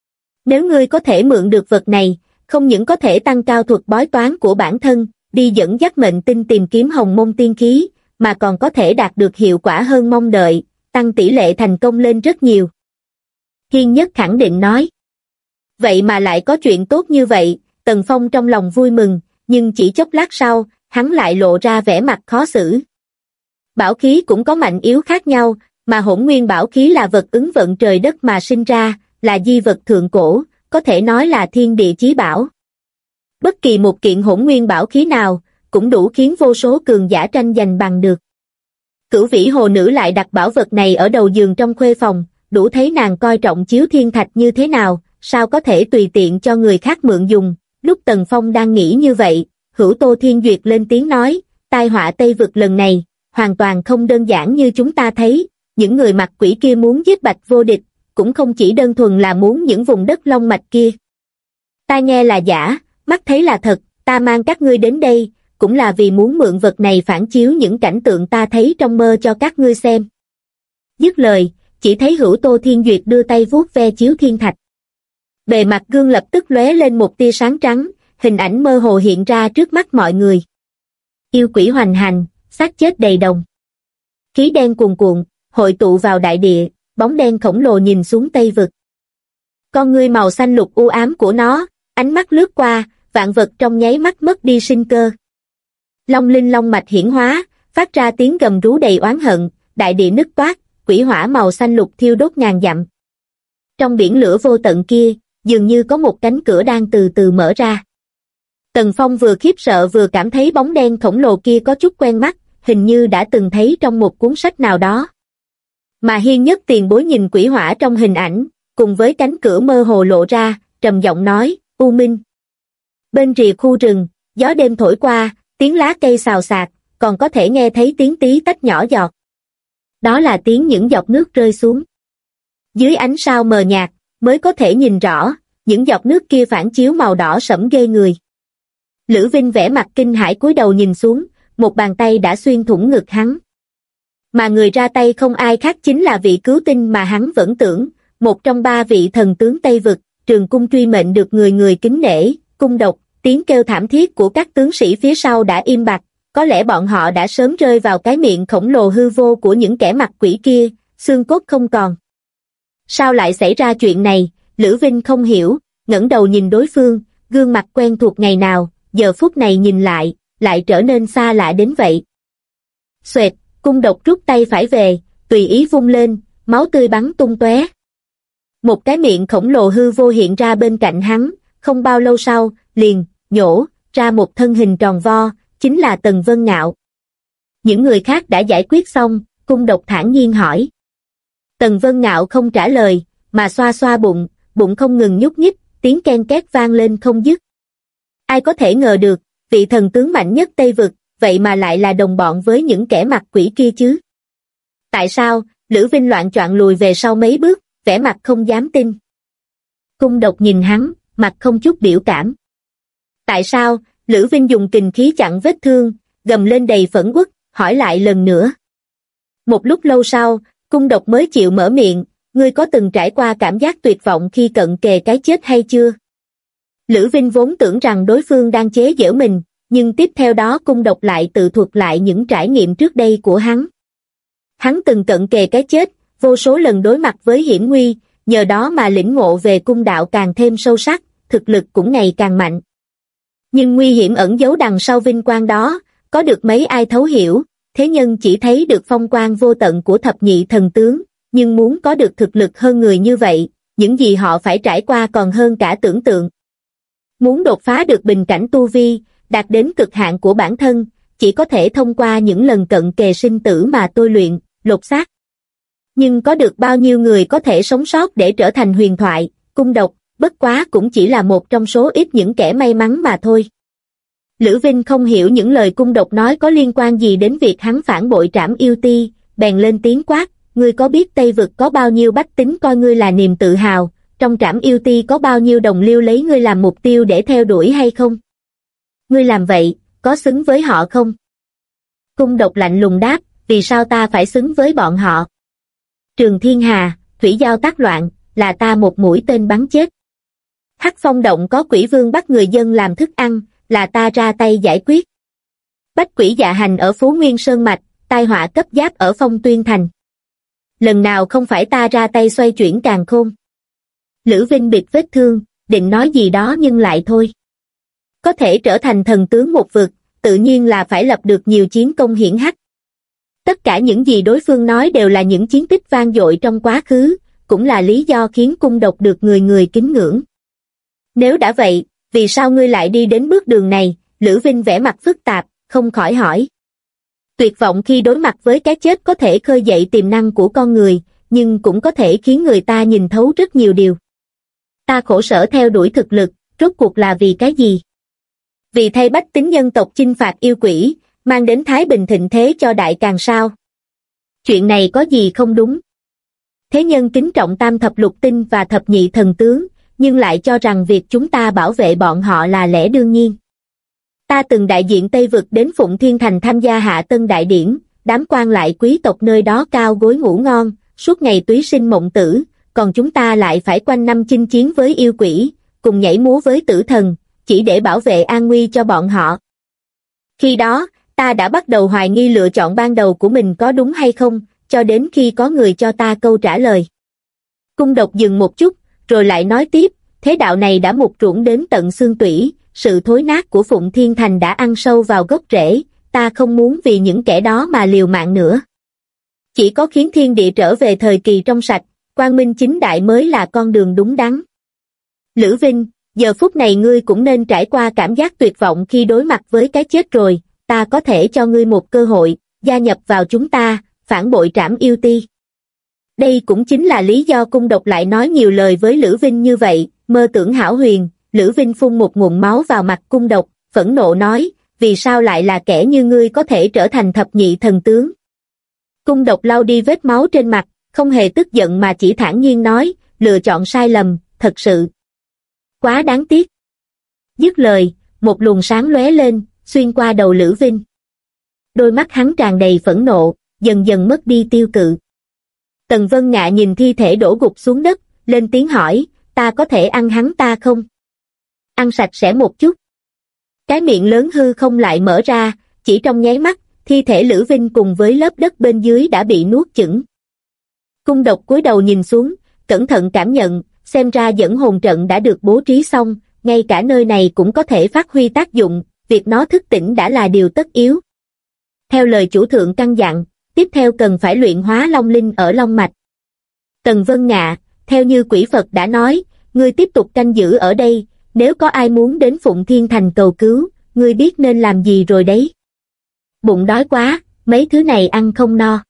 Nếu ngươi có thể mượn được vật này, không những có thể tăng cao thuật bói toán của bản thân, đi dẫn dắt mệnh tinh tìm kiếm hồng môn tiên khí, mà còn có thể đạt được hiệu quả hơn mong đợi, tăng tỷ lệ thành công lên rất nhiều. Hiên Nhất khẳng định nói. Vậy mà lại có chuyện tốt như vậy, Tần Phong trong lòng vui mừng, nhưng chỉ chốc lát sau, hắn lại lộ ra vẻ mặt khó xử. Bảo khí cũng có mạnh yếu khác nhau, mà hỗn nguyên bảo khí là vật ứng vận trời đất mà sinh ra, là di vật thượng cổ, có thể nói là thiên địa chí bảo. Bất kỳ một kiện hỗn nguyên bảo khí nào, cũng đủ khiến vô số cường giả tranh giành bằng được. Cửu Vĩ Hồ Nữ lại đặt bảo vật này ở đầu giường trong khuê phòng, đủ thấy nàng coi trọng chiếu thiên thạch như thế nào, sao có thể tùy tiện cho người khác mượn dùng. Lúc Tần Phong đang nghĩ như vậy, Hữu Tô Thiên Duyệt lên tiếng nói, tai họa Tây Vực lần này, hoàn toàn không đơn giản như chúng ta thấy, những người mặc quỷ kia muốn giết Bạch Vô Địch, cũng không chỉ đơn thuần là muốn những vùng đất long mạch kia. Tai nghe là giả, mắt thấy là thật, ta mang các ngươi đến đây, cũng là vì muốn mượn vật này phản chiếu những cảnh tượng ta thấy trong mơ cho các ngươi xem. Dứt lời, chỉ thấy Hữu Tô Thiên Duyệt đưa tay vuốt ve chiếu thiên thạch. Bề mặt gương lập tức lóe lên một tia sáng trắng, hình ảnh mơ hồ hiện ra trước mắt mọi người. Yêu quỷ hoành hành, xác chết đầy đồng. Khí đen cuồn cuộn, hội tụ vào đại địa, bóng đen khổng lồ nhìn xuống Tây Vực. Con ngươi màu xanh lục u ám của nó, ánh mắt lướt qua, vạn vật trong nháy mắt mất đi sinh cơ. Long linh long mạch hiển hóa, phát ra tiếng gầm rú đầy oán hận, đại địa nứt toác, quỷ hỏa màu xanh lục thiêu đốt ngàn dặm. Trong biển lửa vô tận kia, dường như có một cánh cửa đang từ từ mở ra. Tần Phong vừa khiếp sợ vừa cảm thấy bóng đen khổng lồ kia có chút quen mắt, hình như đã từng thấy trong một cuốn sách nào đó. Mà Hiên Nhất tiền bối nhìn quỷ hỏa trong hình ảnh, cùng với cánh cửa mơ hồ lộ ra, trầm giọng nói, U Minh. Bên rìa khu rừng, gió đêm thổi qua, tiếng lá cây xào xạc, còn có thể nghe thấy tiếng tí tách nhỏ giọt. Đó là tiếng những giọt nước rơi xuống. Dưới ánh sao mờ nhạt, mới có thể nhìn rõ, những giọt nước kia phản chiếu màu đỏ sẫm ghê người. Lữ Vinh vẻ mặt kinh hãi cúi đầu nhìn xuống, một bàn tay đã xuyên thủng ngực hắn. Mà người ra tay không ai khác chính là vị cứu tinh mà hắn vẫn tưởng, một trong 3 vị thần tướng Tây Vực, Trường Cung truy mệnh được người người kính nể, Cung Độc, tiếng kêu thảm thiết của các tướng sĩ phía sau đã im bặt, có lẽ bọn họ đã sớm rơi vào cái miệng khổng lồ hư vô của những kẻ mặt quỷ kia, xương cốt không còn. Sao lại xảy ra chuyện này? Lữ Vinh không hiểu, ngẩng đầu nhìn đối phương, gương mặt quen thuộc ngày nào, giờ phút này nhìn lại trở nên xa lạ đến vậy. Xoẹt, Cung Độc rút tay phải về, tùy ý vung lên, máu tươi bắn tung tóe. Một cái miệng khổng lồ hư vô hiện ra bên cạnh hắn, không bao lâu sau, liền nhổ ra một thân hình tròn vo, chính là Tần Vân Ngạo. Những người khác đã giải quyết xong, Cung Độc thản nhiên hỏi. Tần Vân Ngạo không trả lời, mà xoa xoa bụng, bụng không ngừng nhúc nhích, tiếng ken két vang lên không dứt. Ai có thể ngờ được, vị thần tướng mạnh nhất Tây Vực, vậy mà lại là đồng bọn với những kẻ mặt quỷ kia chứ? Tại sao? Lữ Vinh loạng choạng lùi về sau mấy bước, vẻ mặt không dám tin. Cung Độc nhìn hắn, mặt không chút biểu cảm. Tại sao? Lữ Vinh dùng kình khí chặn vết thương, gầm lên đầy phẫn uất, hỏi lại lần nữa. Một lúc lâu sau, Cung Độc mới chịu mở miệng, ngươi có từng trải qua cảm giác tuyệt vọng khi cận kề cái chết hay chưa? Lữ Vinh vốn tưởng rằng đối phương đang chế giễu mình, nhưng tiếp theo đó Cung Độc lại tự thuật lại những trải nghiệm trước đây của hắn. Hắn từng cận kề cái chết, vô số lần đối mặt với hiểm nguy, nhờ đó mà lĩnh ngộ về cung đạo càng thêm sâu sắc, thực lực cũng ngày càng mạnh. Nhưng nguy hiểm ẩn giấu đằng sau vinh quang đó, có được mấy ai thấu hiểu, thế nhân chỉ thấy được phong quang vô tận của thập nhị thần tướng, nhưng muốn có được thực lực hơn người như vậy, những gì họ phải trải qua còn hơn cả tưởng tượng. Muốn đột phá được bình cảnh tu vi, đạt đến cực hạn của bản thân, chỉ có thể thông qua những lần cận kề sinh tử mà tôi luyện, lột xác. Nhưng có được bao nhiêu người có thể sống sót để trở thành huyền thoại, Cung Độc, bất quá cũng chỉ là một trong số ít những kẻ may mắn mà thôi. Lữ Vinh không hiểu những lời Cung Độc nói có liên quan gì đến việc hắn phản bội Trảm Yêu Ti, bèn lên tiếng quát, ngươi có biết Tây Vực có bao nhiêu bách tính coi ngươi là niềm tự hào, trong Trảm Yêu Ti có bao nhiêu đồng liêu lấy ngươi làm mục tiêu để theo đuổi hay không? Ngươi làm vậy, có xứng với họ không? Cung Độc lạnh lùng đáp, vì sao ta phải xứng với bọn họ? Trường Thiên Hà, thủy giao tác loạn, là ta một mũi tên bắn chết. Hắc Phong Động có quỷ vương bắt người dân làm thức ăn, là ta ra tay giải quyết. Bách quỷ dạ hành ở Phú Nguyên Sơn Mạch, tai họa cấp giáp ở Phong Tuyên Thành. Lần nào không phải ta ra tay xoay chuyển càn khôn. Lữ Vinh bịt vết thương, định nói gì đó nhưng lại thôi. Có thể trở thành thần tướng một vực, tự nhiên là phải lập được nhiều chiến công hiển hách. Tất cả những gì đối phương nói đều là những chiến tích vang dội trong quá khứ, cũng là lý do khiến Cung Độc được người người kính ngưỡng. Nếu đã vậy, vì sao ngươi lại đi đến bước đường này? Lữ Vinh vẻ mặt phức tạp, không khỏi hỏi. Tuyệt vọng khi đối mặt với cái chết có thể khơi dậy tiềm năng của con người, nhưng cũng có thể khiến người ta nhìn thấu rất nhiều điều. Ta khổ sở theo đuổi thực lực, rốt cuộc là vì cái gì? Vì thay bách tính nhân tộc chinh phạt yêu quỷ, mang đến thái bình thịnh thế cho Đại Càn sao? Chuyện này có gì không đúng? Thế nhân kính trọng tam thập lục tinh và thập nhị thần tướng, nhưng lại cho rằng việc chúng ta bảo vệ bọn họ là lẽ đương nhiên. Ta từng đại diện Tây Vực đến Phụng Thiên Thành tham gia Hạ Tân Đại Điển, đám quan lại quý tộc nơi đó cao gối ngủ ngon, suốt ngày túy sinh mộng tử, còn chúng ta lại phải quanh năm chinh chiến với yêu quỷ, cùng nhảy múa với tử thần, chỉ để bảo vệ an nguy cho bọn họ. Khi đó, ta đã bắt đầu hoài nghi lựa chọn ban đầu của mình có đúng hay không, cho đến khi có người cho ta câu trả lời. Cung Độc dừng một chút, rồi lại nói tiếp, thế đạo này đã mục ruỗng đến tận xương tủy, sự thối nát của Phụng Thiên Thành đã ăn sâu vào gốc rễ, ta không muốn vì những kẻ đó mà liều mạng nữa. Chỉ có khiến thiên địa trở về thời kỳ trong sạch, quang minh chính đại mới là con đường đúng đắn. Lữ Vinh, giờ phút này ngươi cũng nên trải qua cảm giác tuyệt vọng khi đối mặt với cái chết rồi, ta có thể cho ngươi một cơ hội, gia nhập vào chúng ta, phản bội Trảm Yêu Ti. Đây cũng chính là lý do Cung Độc lại nói nhiều lời với Lữ Vinh như vậy, mơ tưởng hão huyền. Lữ Vinh phun một ngụm máu vào mặt Cung Độc, phẫn nộ nói, vì sao lại là kẻ như ngươi có thể trở thành thập nhị thần tướng? Cung Độc lau đi vết máu trên mặt, không hề tức giận mà chỉ thản nhiên nói, lựa chọn sai lầm, thật sự quá đáng tiếc. Dứt lời, một luồng sáng lóe lên, xuyên qua đầu Lữ Vinh. Đôi mắt hắn tràn đầy phẫn nộ, dần dần mất đi tiêu cự. Tần Vân Ngạ nhìn thi thể đổ gục xuống đất, lên tiếng hỏi, ta có thể ăn hắn ta không? Ăn sạch sẽ một chút. Cái miệng lớn hư không lại mở ra, chỉ trong nháy mắt, thi thể Lữ Vinh cùng với lớp đất bên dưới đã bị nuốt chửng. Cung Độc cúi đầu nhìn xuống, cẩn thận cảm nhận, xem ra dẫn hồn trận đã được bố trí xong, ngay cả nơi này cũng có thể phát huy tác dụng, việc nó thức tỉnh đã là điều tất yếu. Theo lời chủ thượng căn dặn, tiếp theo cần phải luyện hóa Long Linh ở Long Mạch. Tần Vân Ngạ, theo như Quỷ Phật đã nói, ngươi tiếp tục canh giữ ở đây, nếu có ai muốn đến Phụng Thiên Thành cầu cứu, ngươi biết nên làm gì rồi đấy. Bụng đói quá, mấy thứ này ăn không no.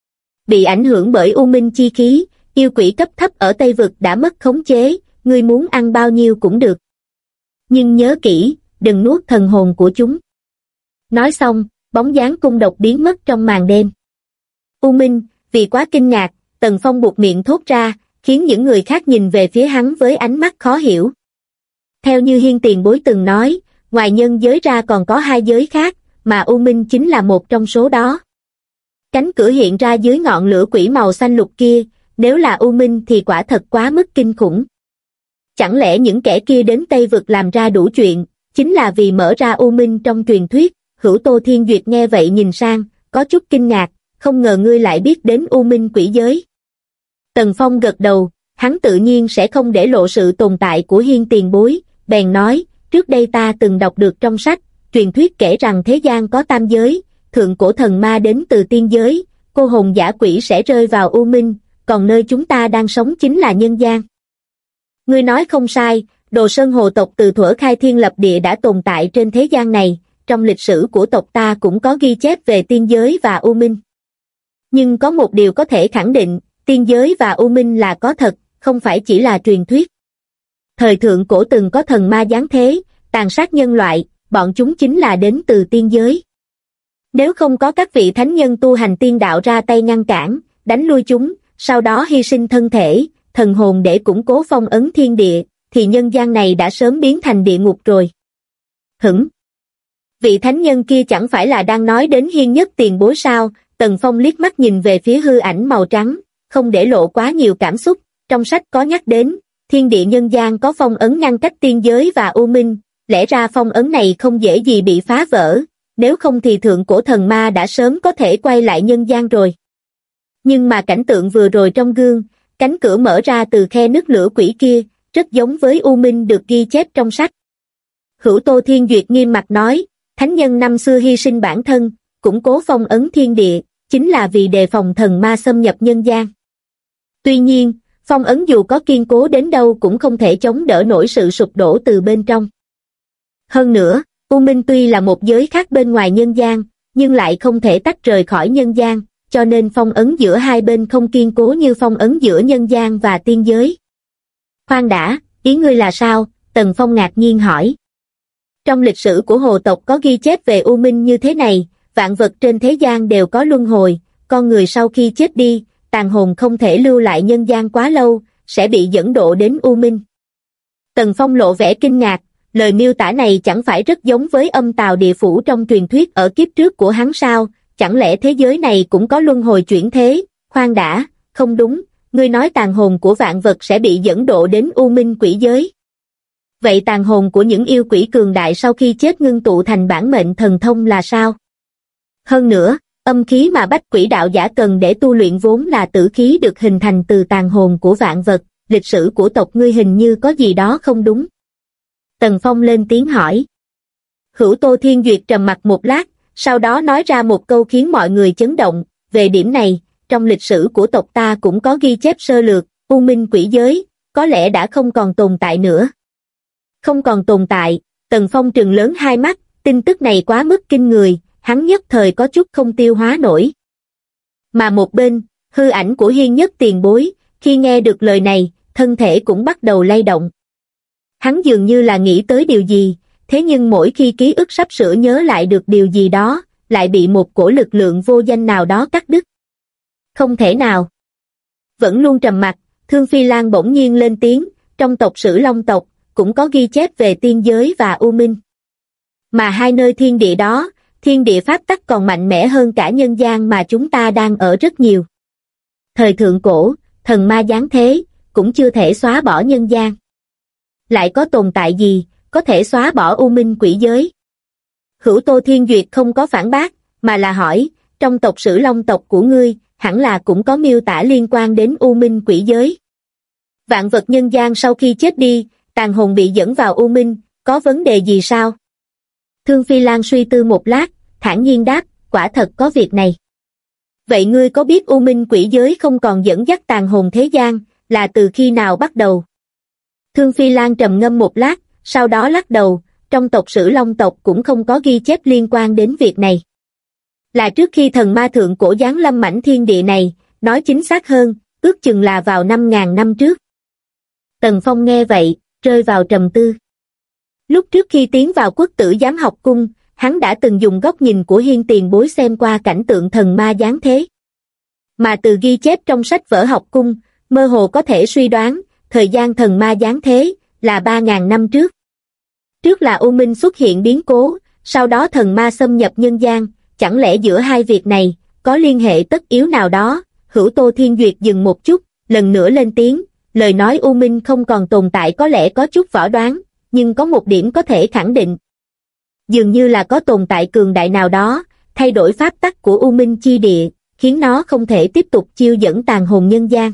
Bị ảnh hưởng bởi u minh chi khí, yêu quỷ cấp thấp ở Tây Vực đã mất khống chế, ngươi muốn ăn bao nhiêu cũng được. Nhưng nhớ kỹ, đừng nuốt thần hồn của chúng. Nói xong, bóng dáng Cung Độc biến mất trong màn đêm. U Minh, vì quá kinh ngạc, Tần Phong buột miệng thốt ra, khiến những người khác nhìn về phía hắn với ánh mắt khó hiểu. Theo như Hiên Tiền Bối từng nói, ngoài nhân giới ra còn có hai giới khác, mà U Minh chính là một trong số đó. Cánh cửa hiện ra dưới ngọn lửa quỷ màu xanh lục kia, nếu là U Minh thì quả thật quá mức kinh khủng. Chẳng lẽ những kẻ kia đến Tây Vực làm ra đủ chuyện, chính là vì mở ra U Minh trong truyền thuyết? Hữu Tô Thiên Duyệt nghe vậy nhìn sang, có chút kinh ngạc, không ngờ ngươi lại biết đến U Minh quỷ giới. Tần Phong gật đầu, hắn tự nhiên sẽ không để lộ sự tồn tại của Hiên Tiền Bối, bèn nói, trước đây ta từng đọc được trong sách, truyền thuyết kể rằng thế gian có tam giới, thượng cổ thần ma đến từ tiên giới, cô hồn dã quỷ sẽ rơi vào U Minh, còn nơi chúng ta đang sống chính là nhân gian. Ngươi nói không sai, Đồ Sơn Hồ tộc từ thuở khai thiên lập địa đã tồn tại trên thế gian này, trong lịch sử của tộc ta cũng có ghi chép về tiên giới và U Minh. Nhưng có một điều có thể khẳng định, tiên giới và U Minh là có thật, không phải chỉ là truyền thuyết. Thời thượng cổ từng có thần ma giáng thế, tàn sát nhân loại, bọn chúng chính là đến từ tiên giới. Nếu không có các vị thánh nhân tu hành tiên đạo ra tay ngăn cản, đánh lui chúng, sau đó hy sinh thân thể, thần hồn để củng cố phong ấn thiên địa, thì nhân gian này đã sớm biến thành địa ngục rồi. Vị thánh nhân kia chẳng phải là đang nói đến Hiên Nhất Tiền Bối sao? Tần Phong liếc mắt nhìn về phía hư ảnh màu trắng, không để lộ quá nhiều cảm xúc, trong sách có nhắc đến, thiên địa nhân gian có phong ấn ngăn cách tiên giới và U Minh, lẽ ra phong ấn này không dễ gì bị phá vỡ, nếu không thì thượng cổ thần ma đã sớm có thể quay lại nhân gian rồi. Nhưng mà cảnh tượng vừa rồi trong gương, cánh cửa mở ra từ khe nứt lửa quỷ kia, rất giống với U Minh được ghi chép trong sách. Hữu Tô Thiên Duyệt nghiêm mặt nói, thánh nhân năm xưa hy sinh bản thân, củng cố phong ấn thiên địa, chính là vì đề phòng thần ma xâm nhập nhân gian. Tuy nhiên, phong ấn dù có kiên cố đến đâu cũng không thể chống đỡ nổi sự sụp đổ từ bên trong. Hơn nữa, U Minh tuy là một giới khác bên ngoài nhân gian, nhưng lại không thể tách rời khỏi nhân gian, cho nên phong ấn giữa hai bên không kiên cố như phong ấn giữa nhân gian và tiên giới. Khoan đã, ý ngươi là sao? Tần Phong ngạc nhiên hỏi. Trong lịch sử của hồ tộc có ghi chép về U Minh như thế này, vạn vật trên thế gian đều có luân hồi, con người sau khi chết đi, tàn hồn không thể lưu lại nhân gian quá lâu, sẽ bị dẫn độ đến U Minh. Tần Phong lộ vẻ kinh ngạc, lời miêu tả này chẳng phải rất giống với âm tào địa phủ trong truyền thuyết ở kiếp trước của hắn sao, chẳng lẽ thế giới này cũng có luân hồi chuyển thế? Khoan đã, không đúng, ngươi nói tàn hồn của vạn vật sẽ bị dẫn độ đến U Minh quỷ giới. Vậy tàn hồn của những yêu quỷ cường đại sau khi chết ngưng tụ thành bản mệnh thần thông là sao? Hơn nữa, âm khí mà bách quỷ đạo giả cần để tu luyện vốn là tử khí được hình thành từ tàn hồn của vạn vật, lịch sử của tộc ngươi hình như có gì đó không đúng. Tần Phong lên tiếng hỏi. Hữu Tô Thiên Duyệt trầm mặc một lát, sau đó nói ra một câu khiến mọi người chấn động, về điểm này, trong lịch sử của tộc ta cũng có ghi chép sơ lược, U Minh quỷ giới, có lẽ đã không còn tồn tại nữa. Không còn tồn tại, Tần Phong trừng lớn hai mắt, tin tức này quá mức kinh người, hắn nhất thời có chút không tiêu hóa nổi. Mà một bên, hư ảnh của Hiên Nhất tiền bối, khi nghe được lời này, thân thể cũng bắt đầu lay động. Hắn dường như là nghĩ tới điều gì, thế nhưng mỗi khi ký ức sắp sửa nhớ lại được điều gì đó, lại bị một cổ lực lượng vô danh nào đó cắt đứt. Không thể nào. Vẫn luôn trầm mặc, Thương Phi Lan bỗng nhiên lên tiếng, trong tộc Sử Long tộc, cũng có ghi chép về tiên giới và U Minh. Mà hai nơi thiên địa đó, thiên địa pháp tắc còn mạnh mẽ hơn cả nhân gian mà chúng ta đang ở rất nhiều. Thời thượng cổ, thần ma giáng thế, cũng chưa thể xóa bỏ nhân gian. Lại có tồn tại gì, có thể xóa bỏ U Minh quỷ giới? Hữu Tô Thiên Duyệt không có phản bác, mà là hỏi, trong tộc Sử Long tộc của ngươi, hẳn là cũng có miêu tả liên quan đến U Minh quỷ giới. Vạn vật nhân gian sau khi chết đi, tàn hồn bị dẫn vào U Minh, có vấn đề gì sao? Thương Phi Lan suy tư một lát, thản nhiên đáp, quả thật có việc này. Vậy ngươi có biết U Minh quỷ giới không còn dẫn dắt tàn hồn thế gian, là từ khi nào bắt đầu? Thương Phi Lan trầm ngâm một lát, sau đó lắc đầu, trong tộc Sử Long tộc cũng không có ghi chép liên quan đến việc này. Là trước khi thần ma thượng cổ giáng lâm mảnh thiên địa này, nói chính xác hơn, ước chừng là vào 5.000 năm trước. Tần Phong nghe vậy, rơi vào trầm tư. Lúc trước khi tiến vào Quốc Tử Giám học cung, hắn đã từng dùng góc nhìn của Hiên tiền bối xem qua cảnh tượng thần ma giáng thế. Mà từ ghi chép trong sách vở học cung, mơ hồ có thể suy đoán, thời gian thần ma giáng thế, là 3.000 năm trước. Trước là U Minh xuất hiện biến cố, sau đó thần ma xâm nhập nhân gian, chẳng lẽ giữa hai việc này, có liên hệ tất yếu nào đó? Hữu Tô Thiên Duyệt dừng một chút, lần nữa lên tiếng, lời nói U Minh không còn tồn tại có lẽ có chút võ đoán, nhưng có một điểm có thể khẳng định. Dường như là có tồn tại cường đại nào đó, thay đổi pháp tắc của U Minh chi địa, khiến nó không thể tiếp tục chiêu dẫn tàn hồn nhân gian.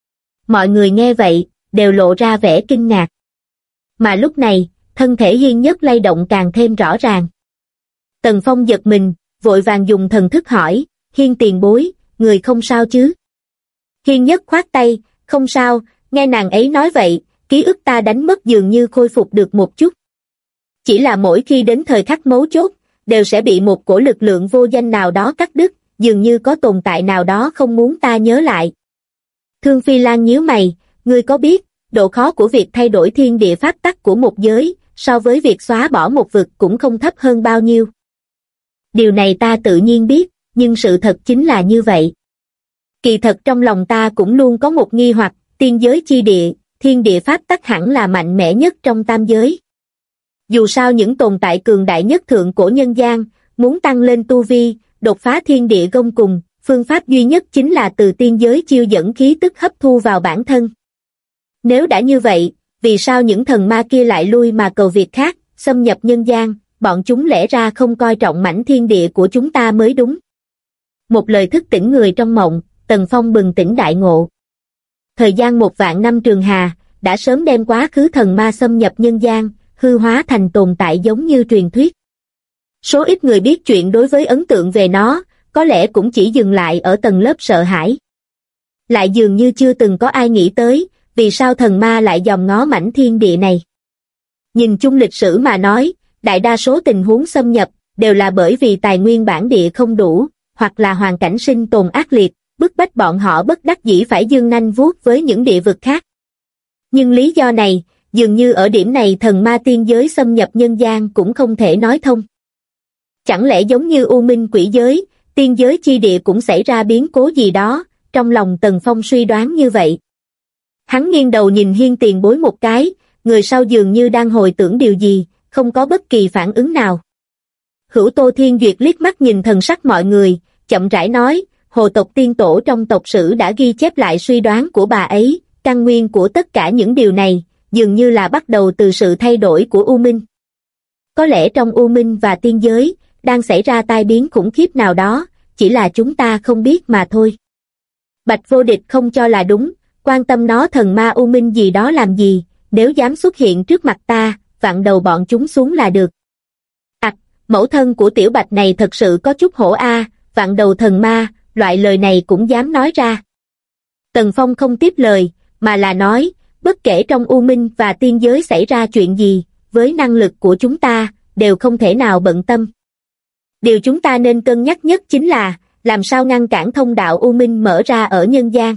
Mọi người nghe vậy, đều lộ ra vẻ kinh ngạc. Mà lúc này, thân thể Hiên Nhất lay động càng thêm rõ ràng. Tần Phong giật mình, vội vàng dùng thần thức hỏi, Hiên tiền bối, người không sao chứ? Hiên Nhất khoát tay, không sao, nghe nàng ấy nói vậy, ký ức ta đánh mất dường như khôi phục được một chút. Chỉ là mỗi khi đến thời khắc mấu chốt, đều sẽ bị một cổ lực lượng vô danh nào đó cắt đứt, dường như có tồn tại nào đó không muốn ta nhớ lại. Thương Phi Lan nhíu mày, ngươi có biết, độ khó của việc thay đổi thiên địa pháp tắc của một giới, so với việc xóa bỏ một vực cũng không thấp hơn bao nhiêu. Điều này ta tự nhiên biết, nhưng sự thật chính là như vậy. Kỳ thật trong lòng ta cũng luôn có một nghi hoặc, tiên giới chi địa, thiên địa pháp tắc hẳn là mạnh mẽ nhất trong tam giới. Dù sao những tồn tại cường đại nhất thượng cổ nhân gian, muốn tăng lên tu vi, đột phá thiên địa gông cùng, phương pháp duy nhất chính là từ tiên giới chiêu dẫn khí tức hấp thu vào bản thân. Nếu đã như vậy, vì sao những thần ma kia lại lui mà cầu việc khác, xâm nhập nhân gian, bọn chúng lẽ ra không coi trọng mảnh thiên địa của chúng ta mới đúng. Một lời thức tỉnh người trong mộng, Tần Phong bừng tỉnh đại ngộ. Thời gian 1.000 năm trường hà, đã sớm đem quá khứ thần ma xâm nhập nhân gian, hư hóa thành tồn tại giống như truyền thuyết. Số ít người biết chuyện đối với ấn tượng về nó, có lẽ cũng chỉ dừng lại ở tầng lớp sợ hãi. Lại dường như chưa từng có ai nghĩ tới, vì sao thần ma lại dòm ngó mảnh thiên địa này. Nhìn chung lịch sử mà nói, đại đa số tình huống xâm nhập, đều là bởi vì tài nguyên bản địa không đủ, hoặc là hoàn cảnh sinh tồn ác liệt, bức bách bọn họ bất đắc dĩ phải giương nanh vuốt với những địa vực khác. Nhưng lý do này, dường như ở điểm này thần ma tiên giới xâm nhập nhân gian cũng không thể nói thông. Chẳng lẽ giống như U Minh quỷ giới, tiên giới chi địa cũng xảy ra biến cố gì đó, trong lòng Tần Phong suy đoán như vậy. Hắn nghiêng đầu nhìn Hiên Tiền Bối một cái, người sau dường như đang hồi tưởng điều gì, không có bất kỳ phản ứng nào. Hữu Tô Thiên Duyệt liếc mắt nhìn thần sắc mọi người, chậm rãi nói, Hồ tộc tiên tổ trong tộc sử đã ghi chép lại suy đoán của bà ấy, căn nguyên của tất cả những điều này, dường như là bắt đầu từ sự thay đổi của U Minh. Có lẽ trong U Minh và tiên giới, đang xảy ra tai biến khủng khiếp nào đó, chỉ là chúng ta không biết mà thôi. Bạch Vô Địch không cho là đúng, quan tâm nó thần ma U Minh gì đó làm gì, nếu dám xuất hiện trước mặt ta, vặn đầu bọn chúng xuống là được. Mẫu thân của Tiểu Bạch này thật sự có chút hổ vặn đầu thần ma, loại lời này cũng dám nói ra. Tần Phong không tiếp lời, mà là nói, bất kể trong U Minh và tiên giới xảy ra chuyện gì, với năng lực của chúng ta, đều không thể nào bận tâm. Điều chúng ta nên cân nhắc nhất chính là, làm sao ngăn cản thông đạo U Minh mở ra ở nhân gian.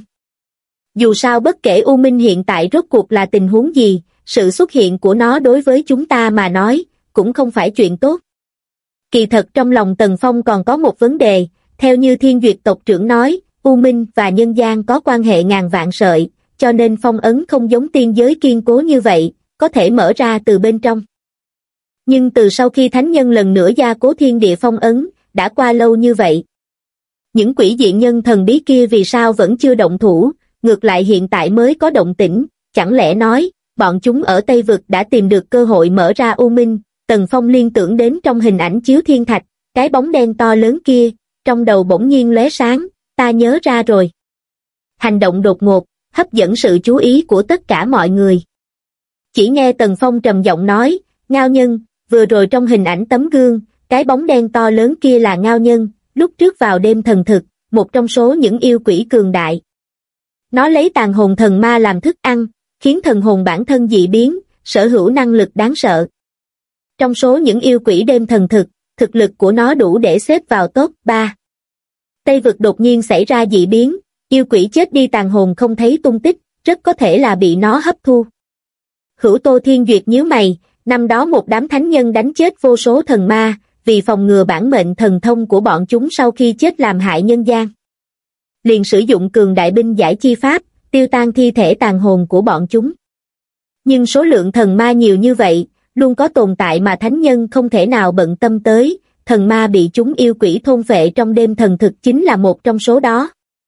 Dù sao bất kể U Minh hiện tại rốt cuộc là tình huống gì, sự xuất hiện của nó đối với chúng ta mà nói, cũng không phải chuyện tốt. Kỳ thật trong lòng Tần Phong còn có một vấn đề, theo như Thiên Duyệt tộc trưởng nói, U Minh và nhân gian có quan hệ ngàn vạn sợi, cho nên phong ấn không giống tiên giới kiên cố như vậy, có thể mở ra từ bên trong. Nhưng từ sau khi thánh nhân lần nữa gia cố thiên địa phong ấn, đã qua lâu như vậy. Những quỷ diện nhân thần bí kia vì sao vẫn chưa động thủ, ngược lại hiện tại mới có động tĩnh, chẳng lẽ nói, bọn chúng ở Tây Vực đã tìm được cơ hội mở ra U Minh. Tần Phong liên tưởng đến trong hình ảnh chiếu thiên thạch, cái bóng đen to lớn kia, trong đầu bỗng nhiên lóe sáng, ta nhớ ra rồi. Hành động đột ngột, hấp dẫn sự chú ý của tất cả mọi người. Chỉ nghe Tần Phong trầm giọng nói, Ngao Nhân, vừa rồi trong hình ảnh tấm gương, cái bóng đen to lớn kia là Ngao Nhân, lúc trước vào đêm thần thực, một trong số những yêu quỷ cường đại. Nó lấy tàn hồn thần ma làm thức ăn, khiến thần hồn bản thân dị biến, sở hữu năng lực đáng sợ. Trong số những yêu quỷ đêm thần thực, thực lực của nó đủ để xếp vào top 3. Tây Vực đột nhiên xảy ra dị biến, yêu quỷ chết đi tàn hồn không thấy tung tích, rất có thể là bị nó hấp thu. Hữu Tô Thiên Duyệt nhíu mày, năm đó một đám thánh nhân đánh chết vô số thần ma, vì phòng ngừa bản mệnh thần thông của bọn chúng sau khi chết làm hại nhân gian. Liền sử dụng cường đại binh giải chi pháp, tiêu tan thi thể tàn hồn của bọn chúng. Nhưng số lượng thần ma nhiều như vậy, luôn có tồn tại mà thánh nhân không thể nào bận tâm tới, thần ma bị chúng yêu quỷ thôn phệ trong đêm thần thực chính là một trong số đó.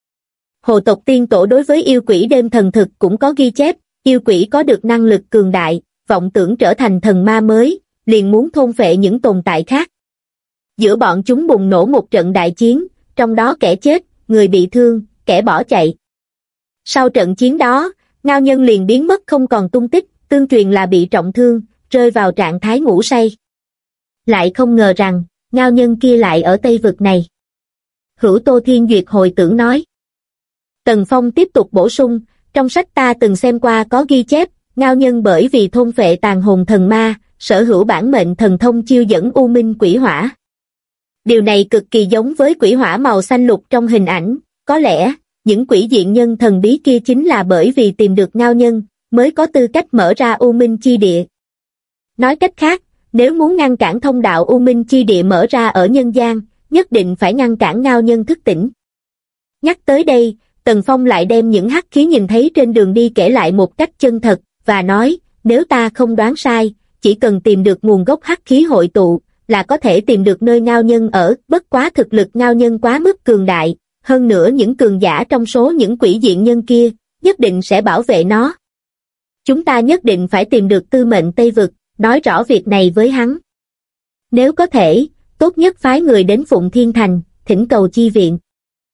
Hồ tộc tiên tổ đối với yêu quỷ đêm thần thực cũng có ghi chép, yêu quỷ có được năng lực cường đại, vọng tưởng trở thành thần ma mới, liền muốn thôn phệ những tồn tại khác. Giữa bọn chúng bùng nổ một trận đại chiến, trong đó kẻ chết, người bị thương, kẻ bỏ chạy. Sau trận chiến đó, Ngao Nhân liền biến mất không còn tung tích, tương truyền là bị trọng thương, rơi vào trạng thái ngủ say. Lại không ngờ rằng, Ngao Nhân kia lại ở Tây Vực này. Hữu Tô Thiên Duyệt hồi tưởng nói. Tần Phong tiếp tục bổ sung, trong sách ta từng xem qua có ghi chép, Ngao Nhân bởi vì thôn phệ tàn hồn thần ma, sở hữu bản mệnh thần thông chiêu dẫn U Minh quỷ hỏa. Điều này cực kỳ giống với quỷ hỏa màu xanh lục trong hình ảnh, có lẽ, những quỷ diện nhân thần bí kia chính là bởi vì tìm được Ngao Nhân, mới có tư cách mở ra U Minh chi địa. Nói cách khác, nếu muốn ngăn cản thông đạo U Minh chi địa mở ra ở nhân gian, nhất định phải ngăn cản Ngao Nhân thức tỉnh. Nhắc tới đây, Tần Phong lại đem những hắc khí nhìn thấy trên đường đi kể lại một cách chân thật, và nói, nếu ta không đoán sai, chỉ cần tìm được nguồn gốc hắc khí hội tụ, là có thể tìm được nơi Ngao Nhân ở, bất quá thực lực Ngao Nhân quá mức cường đại, hơn nữa những cường giả trong số những quỷ diện nhân kia, nhất định sẽ bảo vệ nó. Chúng ta nhất định phải tìm được tư mệnh Tây Vực, nói rõ việc này với hắn. Nếu có thể, tốt nhất phái người đến Phụng Thiên Thành, thỉnh cầu chi viện.